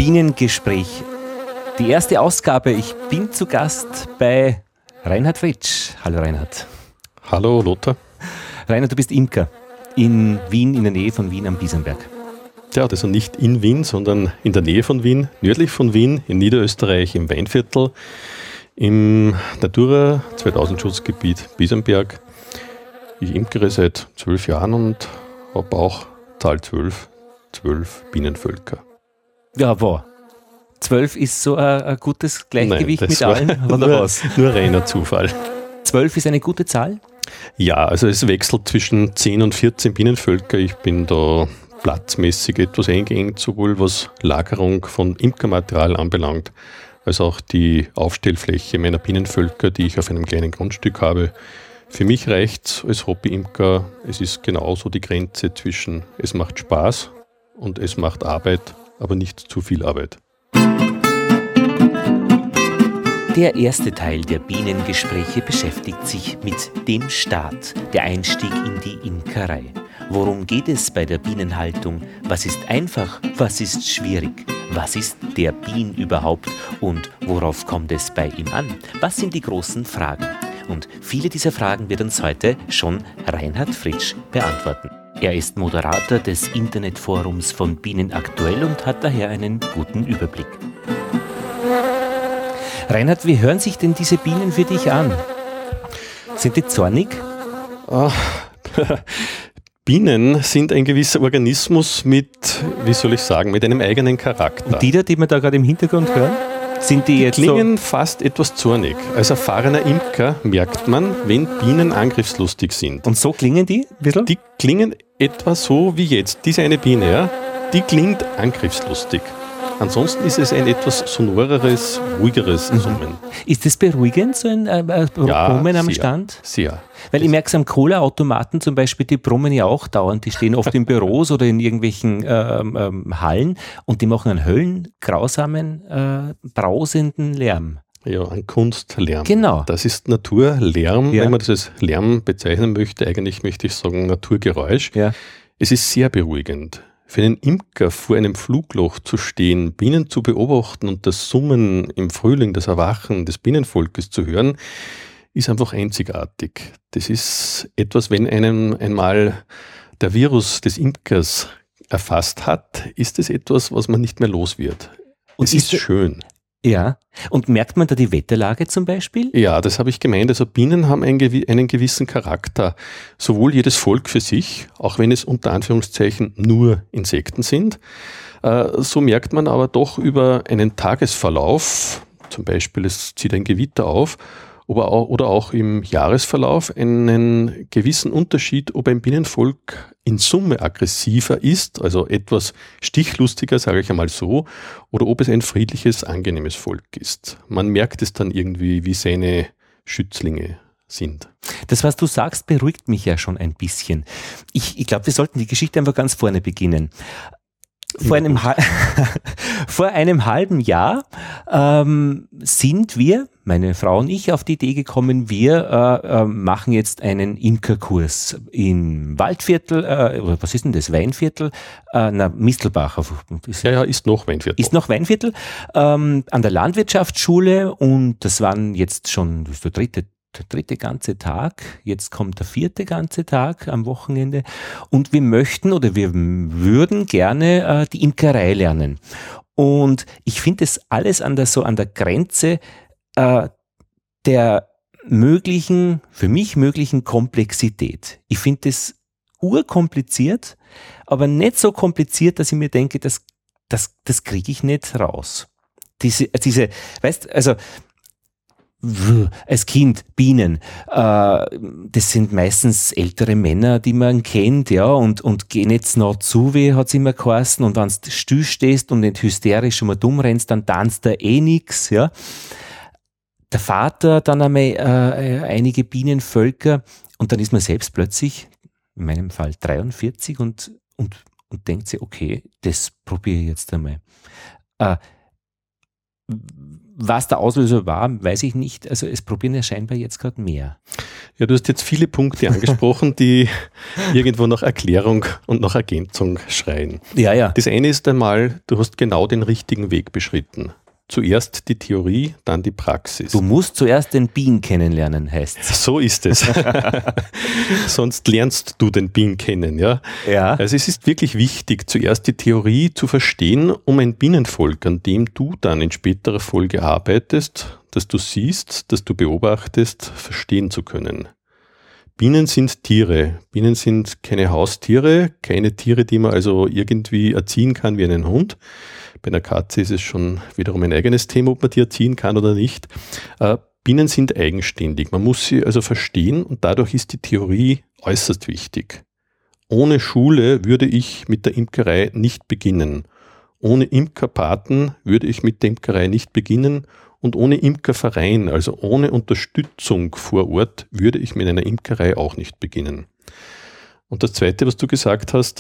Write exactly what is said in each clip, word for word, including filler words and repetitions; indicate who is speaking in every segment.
Speaker 1: Bienengespräch. Die erste Ausgabe. Ich bin zu Gast bei Reinhard Fritsch. Hallo Reinhard.
Speaker 2: Hallo Lothar.
Speaker 1: Reinhard, du bist Imker in Wien, in der Nähe von Wien am Biesenberg.
Speaker 2: Ja, also nicht in Wien, sondern in der Nähe von Wien, nördlich von Wien, in Niederösterreich, im Weinviertel, im Natura zweitausend Schutzgebiet Biesenberg. Ich imkere seit zwölf Jahren und habe auch Zahl zwölf, zwölf Bienenvölker.
Speaker 1: Ja, wow. Zwölf ist so ein, ein gutes Gleichgewicht
Speaker 2: Nein,
Speaker 1: mit
Speaker 2: war
Speaker 1: allen, oder
Speaker 2: nur,
Speaker 1: was?
Speaker 2: Nur reiner Zufall.
Speaker 1: Zwölf ist eine gute Zahl?
Speaker 2: Ja, also es wechselt zwischen zehn und vierzehn Bienenvölker. Ich bin da platzmäßig etwas eingeengt, sowohl was Lagerung von Imkermaterial anbelangt, als auch die Aufstellfläche meiner Bienenvölker, die ich auf einem kleinen Grundstück habe. Für mich reicht es als Hobbyimker. Es ist genauso die Grenze zwischen es macht Spaß und es macht Arbeit, aber nicht zu viel Arbeit.
Speaker 1: Der erste Teil der Bienengespräche beschäftigt sich mit dem Start, der Einstieg in die Imkerei. Worum geht es bei der Bienenhaltung? Was ist einfach? Was ist schwierig? Was ist der Bien überhaupt? Und worauf kommt es bei ihm an? Was sind die großen Fragen? Und viele dieser Fragen wird uns heute schon Reinhard Fritsch beantworten. Er ist Moderator des Internetforums von Bienen aktuell und hat daher einen guten Überblick. Reinhard, wie hören sich denn diese Bienen für dich an? Sind die zornig?
Speaker 2: Oh. Bienen sind ein gewisser Organismus mit, wie soll ich sagen, mit einem eigenen Charakter.
Speaker 1: Und die da, die wir da gerade im Hintergrund hören, sind die, die jetzt
Speaker 2: klingen
Speaker 1: so
Speaker 2: fast etwas zornig. Als erfahrener Imker merkt man, wenn Bienen angriffslustig sind.
Speaker 1: Und so klingen die ein bisschen?
Speaker 2: Die klingen etwa so wie jetzt. Diese eine Biene, ja, die klingt angriffslustig. Ansonsten ist es ein etwas sonoreres, ruhigeres
Speaker 1: Mhm.
Speaker 2: Summen.
Speaker 1: Ist das beruhigend, so ein äh,
Speaker 2: Ja,
Speaker 1: Brummen am
Speaker 2: sehr,
Speaker 1: Stand?
Speaker 2: Sehr.
Speaker 1: Weil ich merke es am Cola-Automaten zum Beispiel, die brummen ja auch dauernd. Die stehen oft in Büros oder in irgendwelchen ähm, ähm, Hallen und die machen einen höllengrausamen, äh, brausenden Lärm.
Speaker 2: Ja, ein Kunstlärm.
Speaker 1: Genau.
Speaker 2: Das ist Naturlärm,
Speaker 1: Ja.
Speaker 2: wenn man das als Lärm bezeichnen möchte. Eigentlich möchte ich sagen Naturgeräusch.
Speaker 1: Ja.
Speaker 2: Es ist sehr beruhigend. Für einen Imker vor einem Flugloch zu stehen, Bienen zu beobachten und das Summen im Frühling, das Erwachen des Bienenvolkes zu hören, ist einfach einzigartig. Das ist etwas, wenn einem einmal der Virus des Imkers erfasst hat, ist es etwas, was man nicht mehr los wird.
Speaker 1: Und
Speaker 2: es
Speaker 1: ist
Speaker 2: ist schön.
Speaker 1: Ja. Und merkt man da die Wetterlage zum Beispiel?
Speaker 2: Ja, das habe ich gemeint. Also Bienen haben einen, einen gewissen Charakter. Sowohl jedes Volk für sich, auch wenn es unter Anführungszeichen nur Insekten sind. Äh, so merkt man aber doch über einen Tagesverlauf, zum Beispiel es zieht ein Gewitter auf, oder auch, oder auch im Jahresverlauf einen gewissen Unterschied, ob ein Bienenvolk in Summe aggressiver ist, also etwas stichlustiger, sage ich einmal so, oder ob es ein friedliches, angenehmes Volk ist. Man merkt es dann irgendwie, wie seine Schützlinge sind.
Speaker 1: Das, was du sagst, beruhigt mich ja schon ein bisschen. Ich, ich glaube, wir sollten die Geschichte einfach ganz vorne beginnen. Vor einem, vor einem halben Jahr ähm, sind wir, meine Frau und ich, auf die Idee gekommen, wir äh, äh, machen jetzt einen Imkerkurs im Waldviertel, äh, oder was ist denn das, Weinviertel? Äh, na, Mistelbach. Ist,
Speaker 2: ja, ja, ist noch Weinviertel.
Speaker 1: Ist noch Weinviertel, ähm, an der Landwirtschaftsschule und das waren jetzt schon das ist der dritte Der dritte ganze Tag, jetzt kommt der vierte ganze Tag am Wochenende und wir möchten oder wir würden gerne äh, die Imkerei lernen. Und ich finde das alles an der, so an der Grenze äh, der möglichen, für mich möglichen Komplexität. Ich finde das urkompliziert, aber nicht so kompliziert, dass ich mir denke, das, das, das kriege ich nicht raus. Diese, diese, weißt, also als Kind, Bienen, äh, das sind meistens ältere Männer, die man kennt, ja, und, und gehen jetzt noch zu, wie hat's immer geheißen, und wenn du still stehst und nicht hysterisch und mal dumm rennst, dann tanzt da eh nix, ja. Der Vater, dann einmal äh, einige Bienenvölker und dann ist man selbst plötzlich, in meinem Fall dreiundvierzig und, und, und denkt sich, okay, das probiere ich jetzt einmal. Äh, Was der Auslöser war, weiß ich nicht. Also es probieren ja scheinbar jetzt gerade mehr.
Speaker 2: Ja, du hast jetzt viele Punkte angesprochen, die irgendwo nach Erklärung und nach Ergänzung schreien.
Speaker 1: Ja, ja.
Speaker 2: Das eine ist einmal, du hast genau den richtigen Weg beschritten. Zuerst die Theorie, dann die Praxis.
Speaker 1: Du musst zuerst den Bean kennenlernen, heißt es.
Speaker 2: So ist es. Sonst lernst du den Bean kennen, ja?
Speaker 1: Ja.
Speaker 2: Also es ist wirklich wichtig, zuerst die Theorie zu verstehen, um ein Bienenvolk, an dem du dann in späterer Folge arbeitest, das du siehst, das du beobachtest, verstehen zu können. Bienen sind Tiere. Bienen sind keine Haustiere, keine Tiere, die man also irgendwie erziehen kann wie einen Hund. Bei einer Katze ist es schon wiederum ein eigenes Thema, ob man die erziehen kann oder nicht. Äh, Bienen sind eigenständig. Man muss sie also verstehen und dadurch ist die Theorie äußerst wichtig. Ohne Schule würde ich mit der Imkerei nicht beginnen. Ohne Imkerpaten würde ich mit der Imkerei nicht beginnen und ohne Imkerverein, also ohne Unterstützung vor Ort, würde ich mit einer Imkerei auch nicht beginnen. Und das Zweite, was du gesagt hast,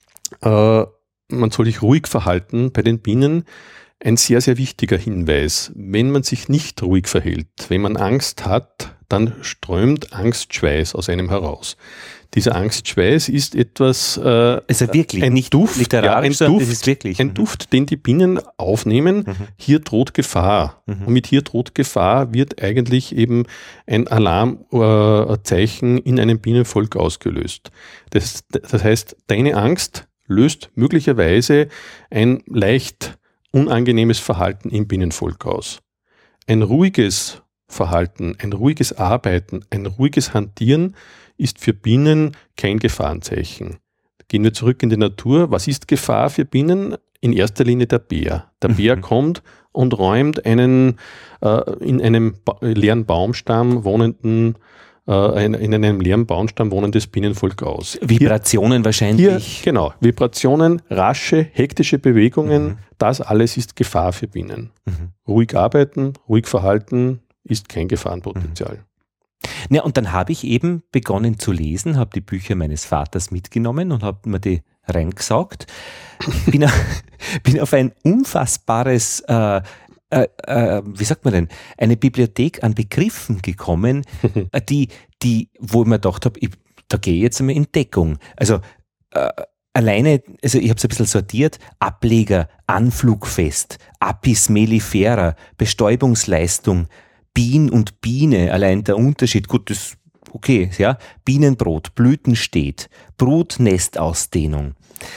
Speaker 2: äh, man soll sich ruhig verhalten bei den Bienen. Ein sehr, sehr wichtiger Hinweis. Wenn man sich nicht ruhig verhält, wenn man Angst hat, dann strömt Angstschweiß aus einem heraus. Dieser Angstschweiß ist etwas, äh,
Speaker 1: also wirklich,
Speaker 2: ein
Speaker 1: nicht
Speaker 2: Duft,
Speaker 1: literarisch,
Speaker 2: ja, ein, Duft
Speaker 1: das ist wirklich.
Speaker 2: ein Duft, den die Bienen aufnehmen. Mhm. Hier droht Gefahr. Mhm. Und mit hier droht Gefahr wird eigentlich eben ein Alarmzeichen in einem Bienenvolk ausgelöst. Das, das heißt, deine Angst löst möglicherweise ein leicht unangenehmes Verhalten im Bienenvolk aus. Ein ruhiges Verhalten, ein ruhiges Arbeiten, ein ruhiges Hantieren ist für Bienen kein Gefahrenzeichen. Gehen wir zurück in die Natur. Was ist Gefahr für Bienen? In erster Linie der Bär. Der mhm. Bär kommt und räumt einen äh, in einem ba- leeren Baumstamm wohnenden in einem leeren Baumstamm wohnendes Bienenvolk aus.
Speaker 1: Vibrationen hier, wahrscheinlich.
Speaker 2: Hier, genau, Vibrationen, rasche, hektische Bewegungen, mhm. das alles ist Gefahr für Bienen. Mhm. Ruhig arbeiten, ruhig verhalten ist kein Gefahrenpotenzial.
Speaker 1: Mhm. Ja, und dann habe ich eben begonnen zu lesen, habe die Bücher meines Vaters mitgenommen und habe mir die reingesaugt. Bin, bin auf ein unfassbares äh, Äh, äh, wie sagt man denn, eine Bibliothek an Begriffen gekommen, die, die, wo ich mir gedacht habe, ich, da gehe ich jetzt einmal in Deckung. Also äh, alleine, also ich habe es ein bisschen sortiert, Ableger, Anflugfest, Apis mellifera, Bestäubungsleistung, Bien und Biene, allein der Unterschied, gut, das, okay, ja, Bienenbrot, Blütenstet, Brutnestausdehnung.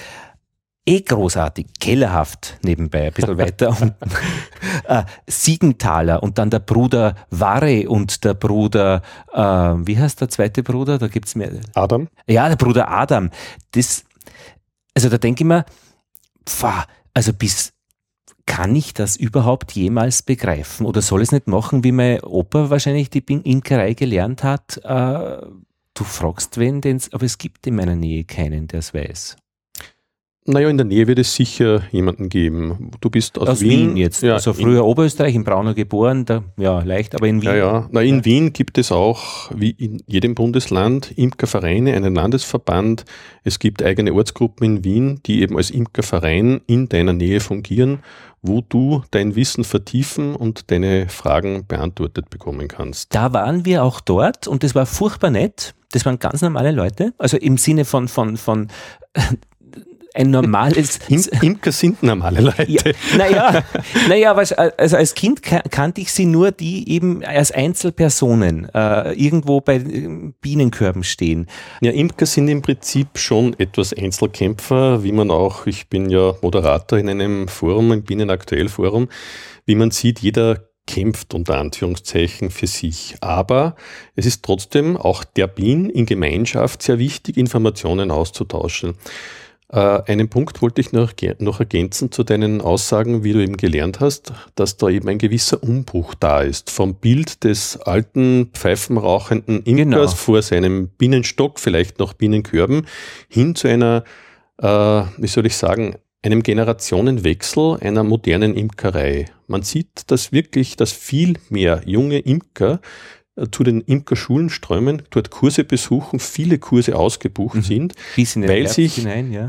Speaker 1: Eh großartig, kellerhaft nebenbei, ein bisschen weiter unten. äh, Siegenthaler und dann der Bruder Warre und der Bruder, äh, wie heißt der zweite Bruder? Da gibt's mehr.
Speaker 2: Adam?
Speaker 1: Ja, der Bruder Adam. Das, also da denke ich mir, pfah, also bis, kann ich das überhaupt jemals begreifen? Oder soll es nicht machen, wie mein Opa wahrscheinlich die Imkerei gelernt hat? Äh, du fragst wen, den's, aber es gibt in meiner Nähe keinen, der es weiß.
Speaker 2: Naja, in der Nähe wird es sicher jemanden geben. Du bist aus,
Speaker 1: aus
Speaker 2: Wien.
Speaker 1: Wien jetzt.
Speaker 2: Ja,
Speaker 1: also früher Oberösterreich, in Braunau geboren, da, ja, leicht, aber in Wien.
Speaker 2: Ja, ja. Na, in ja. Wien gibt es auch, wie in jedem Bundesland, Imkervereine, einen Landesverband. Es gibt eigene Ortsgruppen in Wien, die eben als Imkerverein in deiner Nähe fungieren, wo du dein Wissen vertiefen und deine Fragen beantwortet bekommen kannst.
Speaker 1: Da waren wir auch dort und das war furchtbar nett. Das waren ganz normale Leute. Also im Sinne von, von, von ein normales...
Speaker 2: Im, Imker sind normale Leute.
Speaker 1: Ja, naja, naja, also als Kind kannte ich sie nur, die eben als Einzelpersonen äh, irgendwo bei Bienenkörben stehen.
Speaker 2: Ja, Imker sind im Prinzip schon etwas Einzelkämpfer, wie man auch, ich bin ja Moderator in einem Forum, im Bienenaktuell-Forum, wie man sieht, jeder kämpft unter Anführungszeichen für sich. Aber es ist trotzdem auch der Bien in Gemeinschaft sehr wichtig, Informationen auszutauschen. Äh, einen Punkt wollte ich noch, noch ergänzen zu deinen Aussagen, wie du eben gelernt hast, dass da eben ein gewisser Umbruch da ist. Vom Bild des alten, pfeifenrauchenden Imkers genau. vor seinem Bienenstock, vielleicht noch Bienenkörben, hin zu einer, äh, wie soll ich sagen, einem Generationenwechsel einer modernen Imkerei. Man sieht, dass wirklich, dass viel mehr junge Imker zu den Imkerschulen strömen, dort Kurse besuchen, viele Kurse ausgebucht mhm. sind,
Speaker 1: Bis in den
Speaker 2: weil
Speaker 1: Herbst
Speaker 2: sich
Speaker 1: hinein, ja.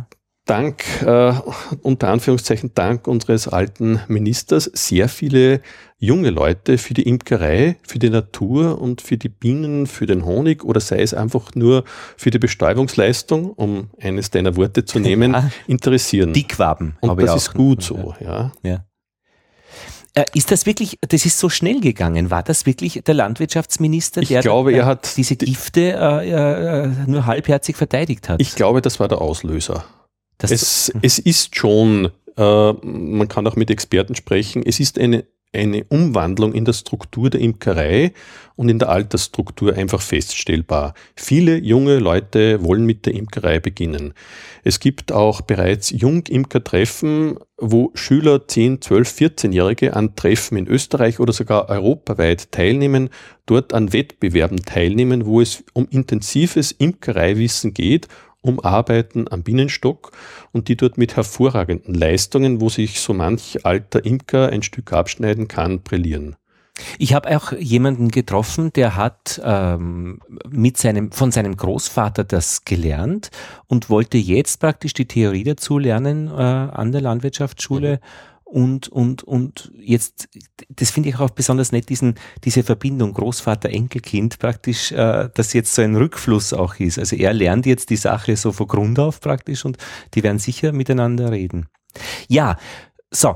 Speaker 2: dank, äh, unter Anführungszeichen, dank unseres alten Ministers sehr viele junge Leute für die Imkerei, für die Natur und für die Bienen, für den Honig oder sei es einfach nur für die Bestäubungsleistung, um eines deiner Worte zu nehmen, ja, interessieren.
Speaker 1: Dickwaben.
Speaker 2: Und das ist gut so, ja.
Speaker 1: ja. Äh, ist das wirklich, das ist so schnell gegangen, war das wirklich der Landwirtschaftsminister,
Speaker 2: ich
Speaker 1: der
Speaker 2: glaube, er hat
Speaker 1: diese Gifte äh, äh, nur halbherzig verteidigt hat?
Speaker 2: Ich glaube, das war der Auslöser.
Speaker 1: Das
Speaker 2: es, es ist schon, äh, man kann auch mit Experten sprechen, es ist eine, eine Umwandlung in der Struktur der Imkerei und in der Altersstruktur einfach feststellbar. Viele junge Leute wollen mit der Imkerei beginnen. Es gibt auch bereits Jungimkertreffen, wo Schüler, zehn, zwölf, vierzehnjährige an Treffen in Österreich oder sogar europaweit teilnehmen, dort an Wettbewerben teilnehmen, wo es um intensives Imkereiwissen geht, um Arbeiten am Bienenstock und die dort mit hervorragenden Leistungen, wo sich so manch alter Imker ein Stück abschneiden kann, brillieren.
Speaker 1: Ich habe auch jemanden getroffen, der hat ähm, mit seinem, von seinem Großvater das gelernt und wollte jetzt praktisch die Theorie dazu lernen äh, an der Landwirtschaftsschule. Mhm. Und, und, und jetzt, das finde ich auch besonders nett, diesen, diese Verbindung Großvater-Enkelkind praktisch, äh, dass jetzt so ein Rückfluss auch ist. Also er lernt jetzt die Sache so von Grund auf praktisch und die werden sicher miteinander reden. Ja, so.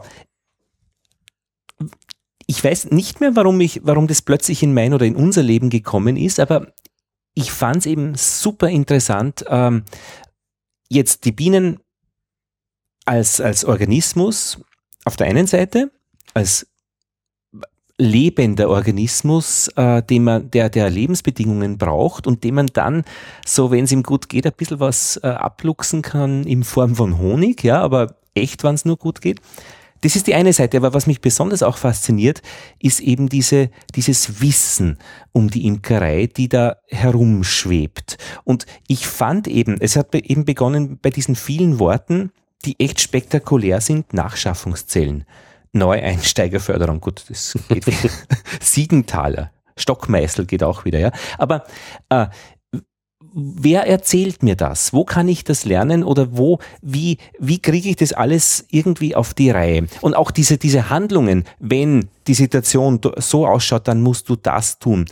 Speaker 1: Ich weiß nicht mehr, warum ich, warum das plötzlich in mein oder in unser Leben gekommen ist, aber ich fand es eben super interessant, ähm, jetzt die Bienen als, als Organismus auf der einen Seite, als lebender Organismus, äh, den man, der, der Lebensbedingungen braucht und dem man dann, so wenn es ihm gut geht, ein bisschen was äh, abluchsen kann in Form von Honig, ja, aber echt, wenn es nur gut geht. Das ist die eine Seite, aber was mich besonders auch fasziniert, ist eben diese, dieses Wissen um die Imkerei, die da herumschwebt. Und ich fand eben, es hat eben begonnen bei diesen vielen Worten, die echt spektakulär sind, Nachschaffungszellen, Neueinsteigerförderung, gut, das geht wieder. Siegenthaler, Stockmeißel geht auch wieder, ja. Aber äh, wer erzählt mir das? Wo kann ich das lernen oder wo, wie, wie kriege ich das alles irgendwie auf die Reihe? Und auch diese, diese Handlungen, wenn die Situation so ausschaut, dann musst du das tun.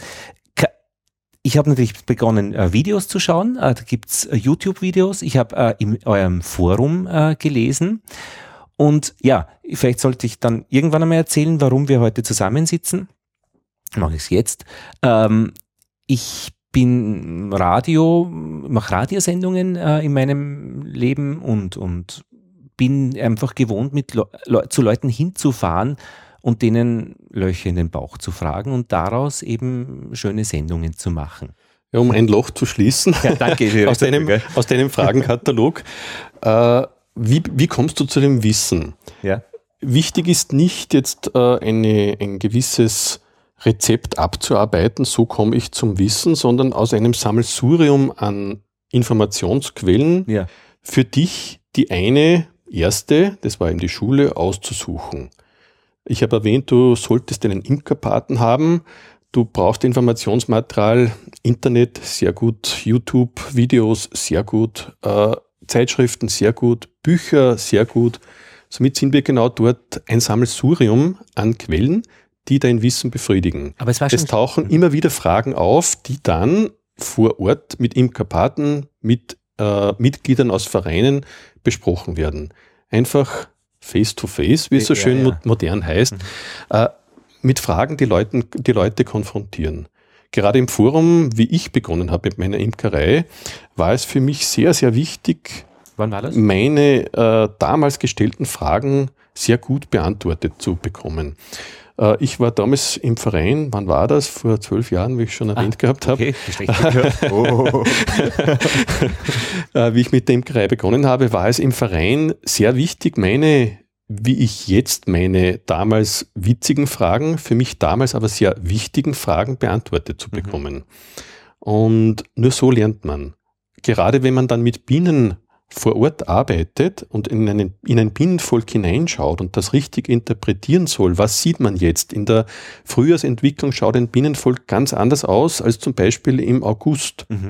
Speaker 1: Ich habe natürlich begonnen, äh, Videos zu schauen. Äh, da gibt's äh, YouTube-Videos. Ich habe äh, in eurem Forum äh, gelesen. Und ja, vielleicht sollte ich dann irgendwann einmal erzählen, warum wir heute zusammensitzen. Mache ich es jetzt. Ähm, ich bin Radio, mache Radiosendungen äh, in meinem Leben und, und bin einfach gewohnt, mit Le- Le- zu Leuten hinzufahren und denen Löcher in den Bauch zu fragen und daraus eben schöne Sendungen zu machen.
Speaker 2: Ja, um ein Loch zu schließen,
Speaker 1: ja, danke,
Speaker 2: aus, deinem, aus deinem Fragenkatalog, äh, wie, wie kommst du zu dem Wissen?
Speaker 1: Ja.
Speaker 2: Wichtig ist nicht jetzt äh, eine, ein gewisses Rezept abzuarbeiten, so komme ich zum Wissen, sondern aus einem Sammelsurium an Informationsquellen
Speaker 1: ja.
Speaker 2: für dich die eine, erste, das war eben die Schule, auszusuchen. Ich habe erwähnt, du solltest einen Imkerpaten haben. Du brauchst Informationsmaterial, Internet sehr gut, YouTube-Videos sehr gut, äh, Zeitschriften sehr gut, Bücher sehr gut. Somit sind wir genau dort ein Sammelsurium an Quellen, die dein Wissen befriedigen.
Speaker 1: Aber es war schon
Speaker 2: es tauchen mhm. immer wieder Fragen auf, die dann vor Ort mit Imkerpaten, mit äh, Mitgliedern aus Vereinen besprochen werden. Einfach face-to-face, wie es so ja, schön ja. modern heißt, mhm. äh, mit Fragen die, Leuten, die Leute konfrontieren. Gerade im Forum, wie ich begonnen habe mit meiner Imkerei, war es für mich sehr, sehr wichtig,
Speaker 1: Wann war das?
Speaker 2: meine äh, damals gestellten Fragen sehr gut beantwortet zu bekommen. Äh, ich war damals im Verein, wann war das? Vor zwölf Jahren, wie ich schon erwähnt ah, gehabt habe.
Speaker 1: Okay, oh.
Speaker 2: äh, wie ich mit der Imkerei begonnen habe, war es im Verein sehr wichtig, meine, wie ich jetzt meine damals witzigen Fragen, für mich damals aber sehr wichtigen Fragen beantwortet zu bekommen. Mhm. Und nur so lernt man. Gerade wenn man dann mit Bienen vor Ort arbeitet und in, einen, in ein Bienenvolk hineinschaut und das richtig interpretieren soll, was sieht man jetzt? In der Frühjahrsentwicklung schaut ein Bienenvolk ganz anders aus als zum Beispiel im August. Mhm.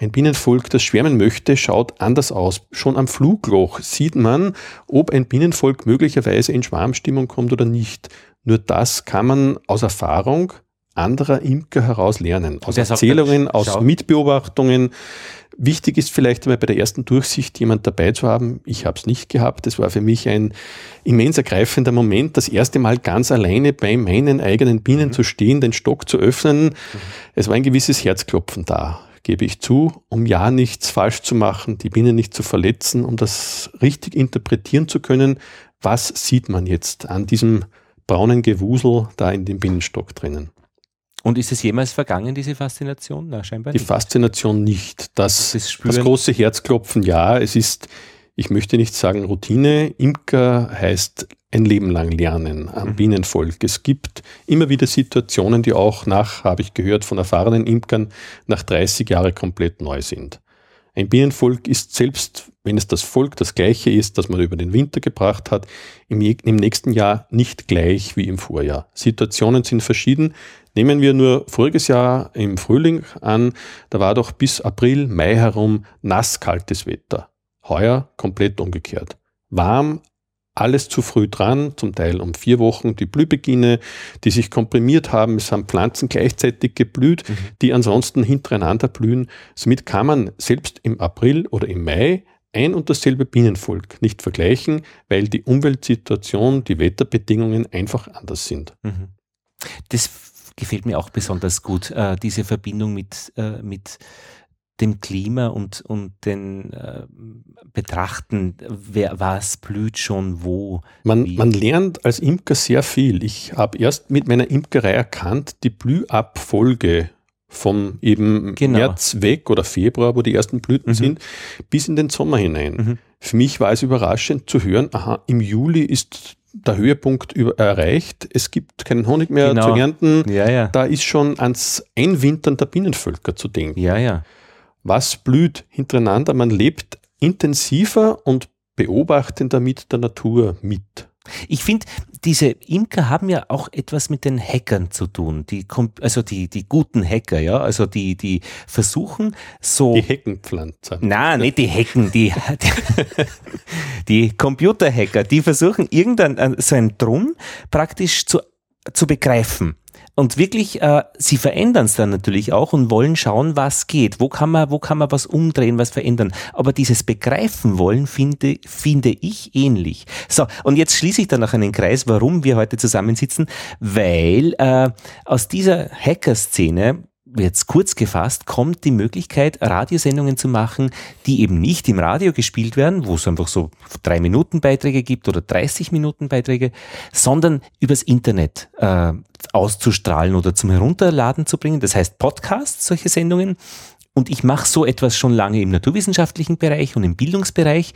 Speaker 2: Ein Bienenvolk, das schwärmen möchte, schaut anders aus. Schon am Flugloch sieht man, ob ein Bienenvolk möglicherweise in Schwarmstimmung kommt oder nicht. Nur das kann man aus Erfahrung anderer Imker heraus lernen. Aus Erzählungen, aus Mitbeobachtungen. Wichtig ist vielleicht einmal bei der ersten Durchsicht jemand dabei zu haben. Ich habe es nicht gehabt. Das war für mich ein immens ergreifender Moment, das erste Mal ganz alleine bei meinen eigenen Bienen mhm. zu stehen, den Stock zu öffnen. Mhm. Es war ein gewisses Herzklopfen da, gebe ich zu, um ja nichts falsch zu machen, die Bienen nicht zu verletzen, um das richtig interpretieren zu können. Was sieht man jetzt an diesem braunen Gewusel da in dem Bienenstock drinnen?
Speaker 1: Und ist es jemals vergangen, diese Faszination? Na, scheinbar
Speaker 2: Die
Speaker 1: nicht.
Speaker 2: Faszination nicht. Das, das, das große Herzklopfen, ja, es ist, ich möchte nicht sagen Routine. Imker heißt ein Leben lang lernen am mhm. Bienenvolk. Es gibt immer wieder Situationen, die auch nach, habe ich gehört, von erfahrenen Imkern nach dreißig Jahren komplett neu sind. Ein Bienenvolk ist selbst, wenn es das Volk das gleiche ist, das man über den Winter gebracht hat, im, im nächsten Jahr nicht gleich wie im Vorjahr. Situationen sind verschieden. Nehmen wir nur voriges Jahr im Frühling an, da war doch bis April, Mai herum nass kaltes Wetter. Heuer komplett umgekehrt. Warm, alles zu früh dran, zum Teil um vier Wochen die Blühbeginne, die sich komprimiert haben. Es haben Pflanzen gleichzeitig geblüht, mhm. die ansonsten hintereinander blühen. Somit kann man selbst im April oder im Mai ein und dasselbe Bienenvolk nicht vergleichen, weil die Umweltsituation, die Wetterbedingungen einfach anders sind.
Speaker 1: Mhm. Das gefällt mir auch besonders gut, äh, diese Verbindung mit, äh, mit dem Klima und, und den äh, Betrachten, wer, was blüht schon wo.
Speaker 2: Man, man lernt als Imker sehr viel. Ich habe erst mit meiner Imkerei erkannt, die Blühabfolge vom eben genau. März weg oder Februar, wo die ersten Blüten mhm. sind, bis in den Sommer hinein. Mhm. Für mich war es überraschend zu hören, aha, im Juli ist der Höhepunkt über, erreicht, es gibt keinen Honig mehr genau. zu ernten,
Speaker 1: ja, ja.
Speaker 2: Da ist schon ans Einwintern der Bienenvölker zu denken.
Speaker 1: Ja, ja.
Speaker 2: Was blüht hintereinander? Man lebt intensiver und beobachtender mit der Natur mit.
Speaker 1: Ich finde, diese Imker haben ja auch etwas mit den Hackern zu tun, die, also die, die guten Hacker, ja, also die, die versuchen so...
Speaker 2: Die Heckenpflanzer.
Speaker 1: Nein, nicht die Hacken, die, die, die Computerhacker, die versuchen irgendein, so ein Drum praktisch zu, zu begreifen. Und wirklich, äh, sie verändern es dann natürlich auch und wollen schauen, was geht. Wo kann man, wo kann man was umdrehen, was verändern. Aber dieses Begreifen wollen finde, finde ich ähnlich. So, und jetzt schließe ich dann noch einen Kreis, warum wir heute zusammensitzen. Weil äh, aus dieser Hacker-Szene, jetzt kurz gefasst, kommt die Möglichkeit, Radiosendungen zu machen, die eben nicht im Radio gespielt werden, wo es einfach so drei Minuten Beiträge gibt oder dreißig Minuten Beiträge, sondern übers Internet äh, auszustrahlen oder zum Herunterladen zu bringen. Das heißt Podcasts, solche Sendungen. Und ich mache so etwas schon lange im naturwissenschaftlichen Bereich und im Bildungsbereich.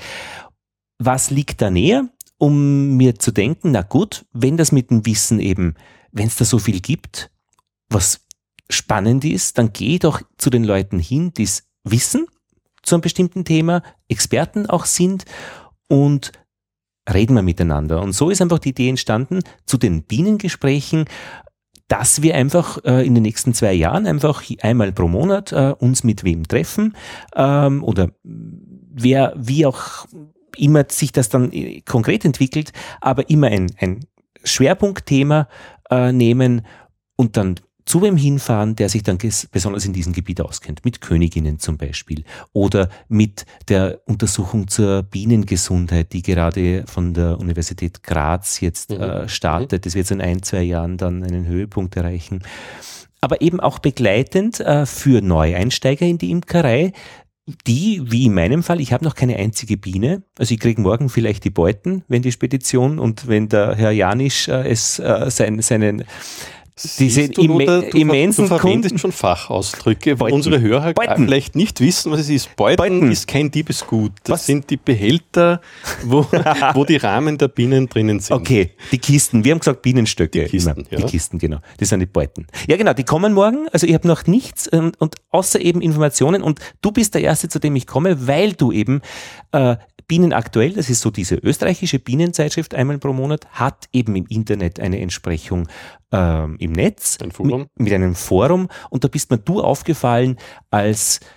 Speaker 1: Was liegt da näher, um mir zu denken, na gut, wenn das mit dem Wissen eben, wenn es da so viel gibt, was spannend ist, dann geh doch zu den Leuten hin, die es wissen zu einem bestimmten Thema, Experten auch sind, und reden wir miteinander. Und so ist einfach die Idee entstanden, zu den Bienengesprächen, dass wir einfach äh, in den nächsten zwei Jahren einfach einmal pro Monat äh, uns mit wem treffen ähm, oder wer, wie auch immer sich das dann äh, konkret entwickelt, aber immer ein, ein Schwerpunktthema äh, nehmen und dann zu wem hinfahren, der sich dann besonders in diesem Gebiet auskennt, mit Königinnen zum Beispiel oder mit der Untersuchung zur Bienengesundheit, die gerade von der Universität Graz jetzt mhm. äh, startet. Das wird in ein, zwei Jahren dann einen Höhepunkt erreichen. Aber eben auch begleitend äh, für Neueinsteiger in die Imkerei, die, wie in meinem Fall, ich habe noch keine einzige Biene, also ich kriege morgen vielleicht die Beuten, wenn die Spedition und wenn der Herr Janisch äh, es äh, sein, seinen diese imme
Speaker 2: du, immensen du verwendest Kunden schon Fachausdrücke, weil unsere Hörer Beuten. vielleicht nicht wissen, was es ist. Beuten, Beuten. ist kein Diebesgut. Das was? sind die Behälter, wo, wo die Rahmen der Bienen drinnen sind.
Speaker 1: Okay, die Kisten. Wir haben gesagt Bienenstöcke.
Speaker 2: Die Kisten,
Speaker 1: ja. Die Kisten, genau. Das sind die Beuten. Ja, genau, die kommen morgen. Also ich habe noch nichts und, und außer eben Informationen. Und du bist der Erste, zu dem ich komme, weil du eben äh, Bienen aktuell, das ist so diese österreichische Bienenzeitschrift einmal pro Monat, hat eben im Internet eine Entsprechung ähm, im Netz
Speaker 2: Ein Forum.
Speaker 1: Mit, mit einem Forum, und da bist mir du aufgefallen als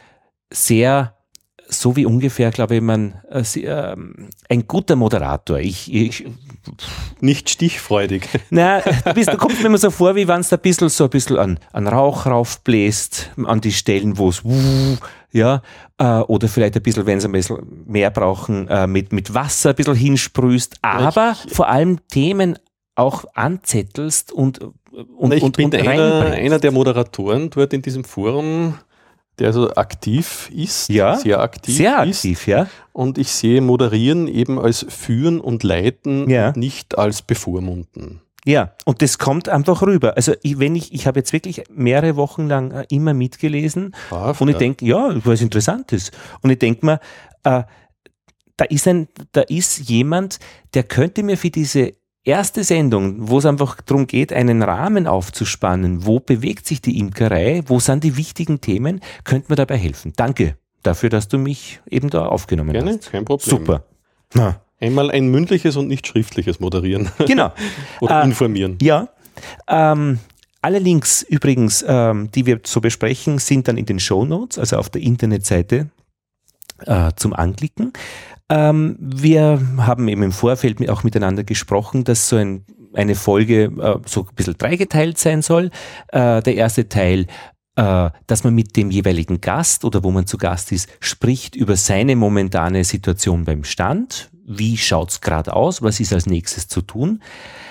Speaker 1: sehr, so wie ungefähr, glaube ich, man, äh, sehr, ähm, ein guter Moderator. Ich, ich
Speaker 2: Nicht stichfreudig.
Speaker 1: Na, du, bist, du kommst mir immer so vor, wie wenn es ein bisschen so ein bisschen an, an Rauch raufbläst, an die Stellen, wo es ja, äh, oder vielleicht ein bisschen, wenn sie ein bisschen mehr brauchen, äh, mit, mit Wasser ein bisschen hinsprühst, aber ich, vor allem Themen auch anzettelst und, und,
Speaker 2: ich
Speaker 1: und,
Speaker 2: bin
Speaker 1: und
Speaker 2: einer, einer der Moderatoren dort in diesem Forum, der so aktiv ist,
Speaker 1: ja,
Speaker 2: sehr aktiv
Speaker 1: sehr
Speaker 2: ist.
Speaker 1: aktiv, ja.
Speaker 2: Und ich sehe Moderieren eben als Führen und Leiten,
Speaker 1: ja.
Speaker 2: und nicht als Bevormunden.
Speaker 1: Ja, und das kommt einfach rüber. Also ich, wenn ich, ich habe jetzt wirklich mehrere Wochen lang äh, immer mitgelesen Brav, und ich ja. denke, ja, was Interessantes. Und ich denke mir, äh, da ist ein, da ist jemand, der könnte mir für diese erste Sendung, wo es einfach darum geht, einen Rahmen aufzuspannen, wo bewegt sich die Imkerei, wo sind die wichtigen Themen, könnte mir dabei helfen. Danke dafür, dass du mich eben da aufgenommen
Speaker 2: Gerne,
Speaker 1: hast.
Speaker 2: Kein Problem.
Speaker 1: Super. Na.
Speaker 2: Einmal ein mündliches und nicht schriftliches Moderieren.
Speaker 1: Genau.
Speaker 2: Oder
Speaker 1: äh,
Speaker 2: informieren.
Speaker 1: Ja. Ähm, alle Links übrigens, ähm, die wir so besprechen, sind dann in den Shownotes, also auf der Internetseite äh, zum Anklicken. Ähm, wir haben eben im Vorfeld auch miteinander gesprochen, dass so ein, eine Folge äh, so ein bisschen dreigeteilt sein soll. Äh, der erste Teil, äh, dass man mit dem jeweiligen Gast oder wo man zu Gast ist, spricht über seine momentane Situation beim Stand. Wie schaut es gerade aus? Was ist als nächstes zu tun?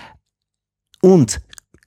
Speaker 1: Und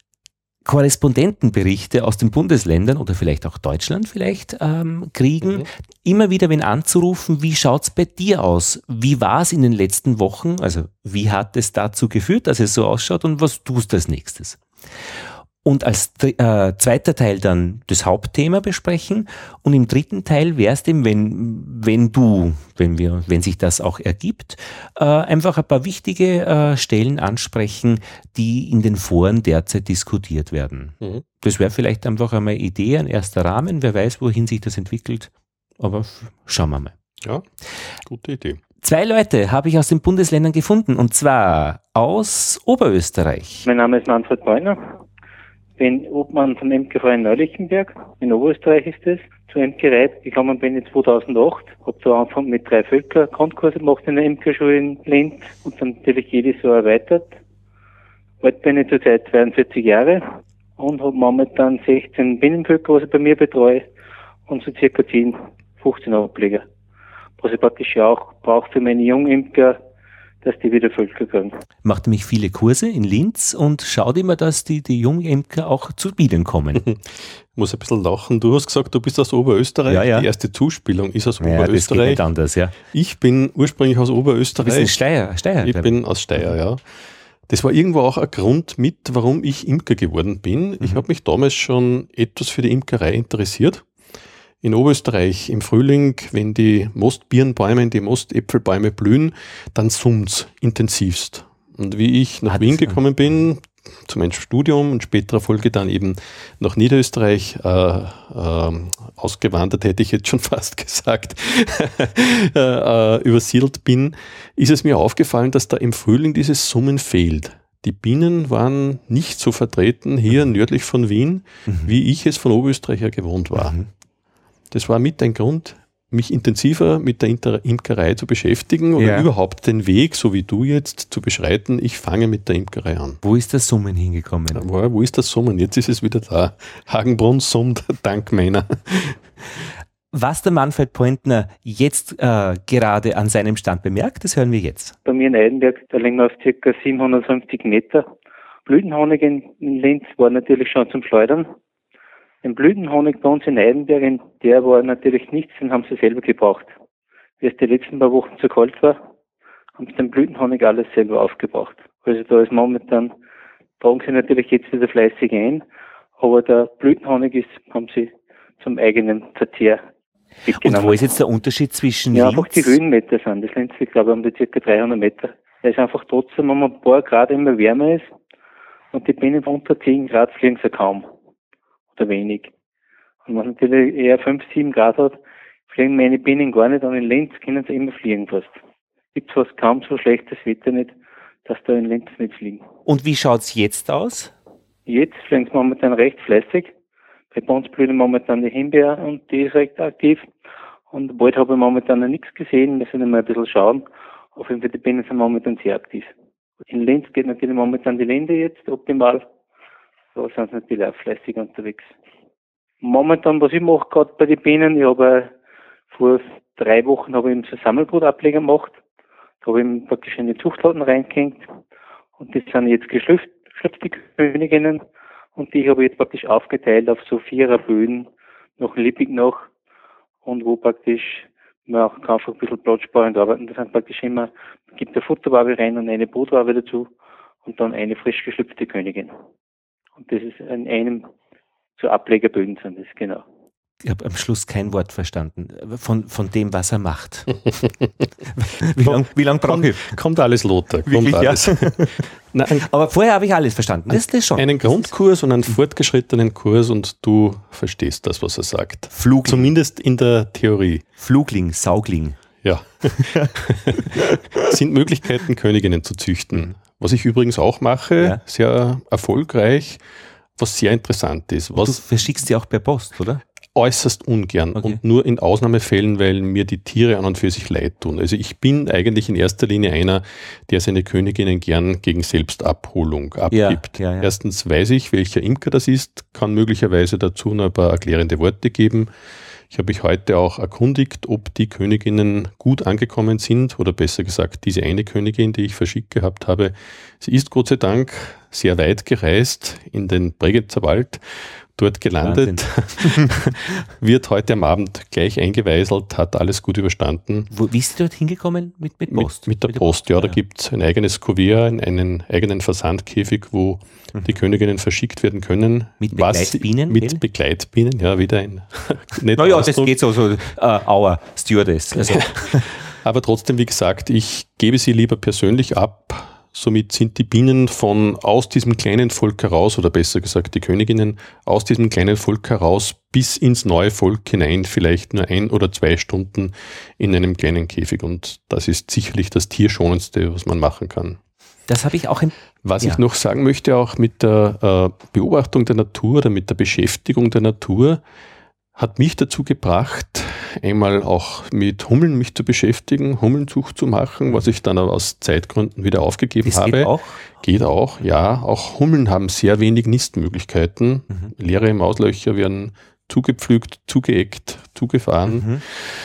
Speaker 1: Korrespondentenberichte aus den Bundesländern oder vielleicht auch Deutschland vielleicht ähm, kriegen, mhm. immer wieder wen anzurufen, wie schaut es bei dir aus? Wie war es in den letzten Wochen? Also wie hat es dazu geführt, dass es so ausschaut und was tust du als nächstes? Und als äh, zweiter Teil dann das Hauptthema besprechen und im dritten Teil wäre es dem, wenn, wenn du, wenn wir, wenn sich das auch ergibt, äh, einfach ein paar wichtige äh, Stellen ansprechen, die in den Foren derzeit diskutiert werden. Mhm. Das wäre vielleicht einfach einmal eine Idee, ein erster Rahmen, wer weiß, wohin sich das entwickelt, aber schauen wir mal.
Speaker 2: Ja, gute Idee.
Speaker 1: Zwei Leute habe ich aus den Bundesländern gefunden und zwar aus Oberösterreich.
Speaker 3: Mein Name ist Manfred Beuner. Bin Obmann von Imkerverein Neulichtenberg, in Oberösterreich ist es, zur Imkerei gekommen bin ich zweitausendacht, habe zu Anfang mit drei Völker Grundkurse gemacht in der Imkerschule in Linz und dann natürlich jedes Jahr erweitert. Heute bin ich zurzeit zweiundvierzig Jahre und habe momentan sechzehn Binnenvölker, was ich bei mir betreue und so circa zehn, fünfzehn Ableger, was ich praktisch auch brauche für meine Jungimker, dass die wieder Völker kriegen.
Speaker 1: Macht nämlich viele Kurse in Linz und schaut immer, dass die, die Jungimker auch zu Bienen kommen.
Speaker 2: Ich muss ein bisschen lachen. Du hast gesagt, du bist aus Oberösterreich.
Speaker 1: Ja, ja.
Speaker 2: Die erste Zuspielung ist aus
Speaker 1: ja,
Speaker 2: Oberösterreich.
Speaker 1: Das geht nicht anders, ja.
Speaker 2: Ich bin ursprünglich aus Oberösterreich.
Speaker 1: Du bist in Steyr, Steyr,
Speaker 2: ich bin aus Steyr, ja. Das war irgendwo auch ein Grund mit, warum ich Imker geworden bin. Mhm. Ich habe mich damals schon etwas für die Imkerei interessiert. In Oberösterreich im Frühling, wenn die Mostbirnbäume, die Mostäpfelbäume blühen, dann summt's intensivst. Und wie ich nach Hat Wien gekommen bin, zu meinem Studium und späterer Folge dann eben nach Niederösterreich äh, äh, ausgewandert, hätte ich jetzt schon fast gesagt, äh, übersiedelt bin, ist es mir aufgefallen, dass da im Frühling dieses Summen fehlt. Die Bienen waren nicht so vertreten hier mhm. nördlich von Wien, mhm. wie ich es von Oberösterreich her gewohnt war. Mhm. Das war mit ein Grund, mich intensiver mit der Imkerei zu beschäftigen oder ja. überhaupt den Weg, so wie du jetzt, zu beschreiten. Ich fange mit der Imkerei an.
Speaker 1: Wo ist das Summen hingekommen?
Speaker 2: Wo, wo ist das Summen? Jetzt ist es wieder da. Hagenbrunn summt dank meiner.
Speaker 1: Was der Manfred Pointner jetzt äh, gerade an seinem Stand bemerkt, das hören wir jetzt.
Speaker 3: Bei mir in Eidenberg, da liegen wir auf ca. siebenhundertfünfzig Meter. Blütenhonig in Linz war natürlich schon zum Schleudern. Den Blütenhonig bei uns in Eidenberg, der war natürlich nichts, den haben sie selber gebraucht. Wie es die letzten paar Wochen zu kalt war, haben sie den Blütenhonig alles selber aufgebraucht. Also da ist momentan, tragen sie natürlich jetzt wieder fleißig ein, aber der Blütenhonig ist, haben sie zum eigenen Verzehr
Speaker 1: mitgenommen. Und wo ist jetzt der Unterschied zwischen
Speaker 3: Ja,
Speaker 1: Linz?
Speaker 3: einfach die Höhenmeter sind. Das Linz, ich glaube, um die ca. dreihundert Meter. Da ist einfach trotzdem, wenn man ein paar Grad immer wärmer ist und die Bienen unter zehn Grad fliegen sie kaum. Oder wenig. Und wenn man natürlich eher fünf, sieben Grad hat, fliegen meine Bienen gar nicht, und in Linz können sie immer fliegen fast. Gibt es fast kaum so schlechtes Wetter nicht, dass da in Linz nicht fliegen.
Speaker 1: Und wie schaut es jetzt aus?
Speaker 3: Jetzt fliegen sie momentan recht fleißig. Bei uns blühen momentan die Himbeer und die ist recht aktiv. Und bald habe ich momentan noch nichts gesehen, müssen wir mal ein bisschen schauen. Auf jeden Fall, die Bienen sind momentan sehr aktiv. In Linz geht natürlich momentan die Linde jetzt optimal. Da sind sie natürlich auch fleißig unterwegs. Momentan, was ich mache gerade bei den Bienen, ich habe vor drei Wochen habe ich eben so Sammelbrutableger gemacht. Da habe ich eben praktisch in die Zuchtladen reingehängt. Und das sind jetzt geschlüpft, geschlüpfte Königinnen. Und die habe ich jetzt praktisch aufgeteilt auf so vierer Böden, noch lippig noch. Und wo praktisch man auch kann einfach ein bisschen platzsparend arbeiten. Das sind praktisch immer, man gibt eine Futterwabe rein und eine Brutwabe dazu und dann eine frisch geschlüpfte Königin. Und das ist in einem so Ablegerböden sind das, genau.
Speaker 1: Ich habe am Schluss kein Wort verstanden von, von dem, was er macht. Wie lange wie lang brauche ich?
Speaker 2: Kommt alles, Lothar. Kommt
Speaker 1: Wirklich,
Speaker 2: alles.
Speaker 1: ja.
Speaker 2: Nein, ein,
Speaker 1: Aber vorher habe ich alles verstanden. Das ist das schon.
Speaker 2: Einen Grundkurs und einen fortgeschrittenen Kurs und du verstehst das, was er sagt.
Speaker 1: Flugling.
Speaker 2: Zumindest in der Theorie.
Speaker 1: Flugling, Saugling.
Speaker 2: Ja. Sind Möglichkeiten, Königinnen zu züchten. Was ich übrigens auch mache, ja. Sehr erfolgreich, was sehr interessant ist. Was
Speaker 1: du verschickst sie auch per Post, oder?
Speaker 2: Äußerst ungern okay. Und nur in Ausnahmefällen, weil mir die Tiere an und für sich leid tun. Also ich bin eigentlich in erster Linie einer, der seine Königinnen gern gegen Selbstabholung abgibt. Ja, ja, ja. Erstens weiß ich, welcher Imker das ist, kann möglicherweise dazu noch ein paar erklärende Worte geben. Ich habe mich heute auch erkundigt, ob die Königinnen gut angekommen sind oder besser gesagt, diese eine Königin, die ich verschickt gehabt habe, sie ist Gott sei Dank sehr weit gereist in den Bregenzer Wald, dort gelandet, wird heute am Abend gleich eingeweiselt, hat alles gut überstanden.
Speaker 1: Wo, wie ist sie dort hingekommen? Mit, mit Post?
Speaker 2: Mit, mit der mit Post, Post, ja. Da ja. Gibt es ein eigenes Kuvert, einen eigenen Versandkäfig, wo mhm. die Königinnen verschickt werden können.
Speaker 1: Mit Begleitbienen?
Speaker 2: Was, mit Begleitbienen, ja, wieder ein
Speaker 1: Naja, das geht so, so uh, our Stewardess. Also.
Speaker 2: Aber trotzdem, wie gesagt, ich gebe sie lieber persönlich ab. Somit sind die Bienen von aus diesem kleinen Volk heraus, oder besser gesagt die Königinnen, aus diesem kleinen Volk heraus bis ins neue Volk hinein vielleicht nur ein oder zwei Stunden in einem kleinen Käfig. Und das ist sicherlich das Tierschonendste, was man machen kann.
Speaker 1: Das habe ich auch im...
Speaker 2: Was
Speaker 1: ja.
Speaker 2: ich noch sagen möchte, auch mit der äh, Beobachtung der Natur oder mit der Beschäftigung der Natur, hat mich dazu gebracht, einmal auch mit Hummeln mich zu beschäftigen, Hummelnzucht zu machen, was ich dann aber aus Zeitgründen wieder aufgegeben das habe.
Speaker 1: Geht auch?
Speaker 2: Geht auch, ja. Auch Hummeln haben sehr wenig Nistmöglichkeiten. Mhm. Leere Mauslöcher werden zugepflügt, zugeeckt, zugefahren. Mhm.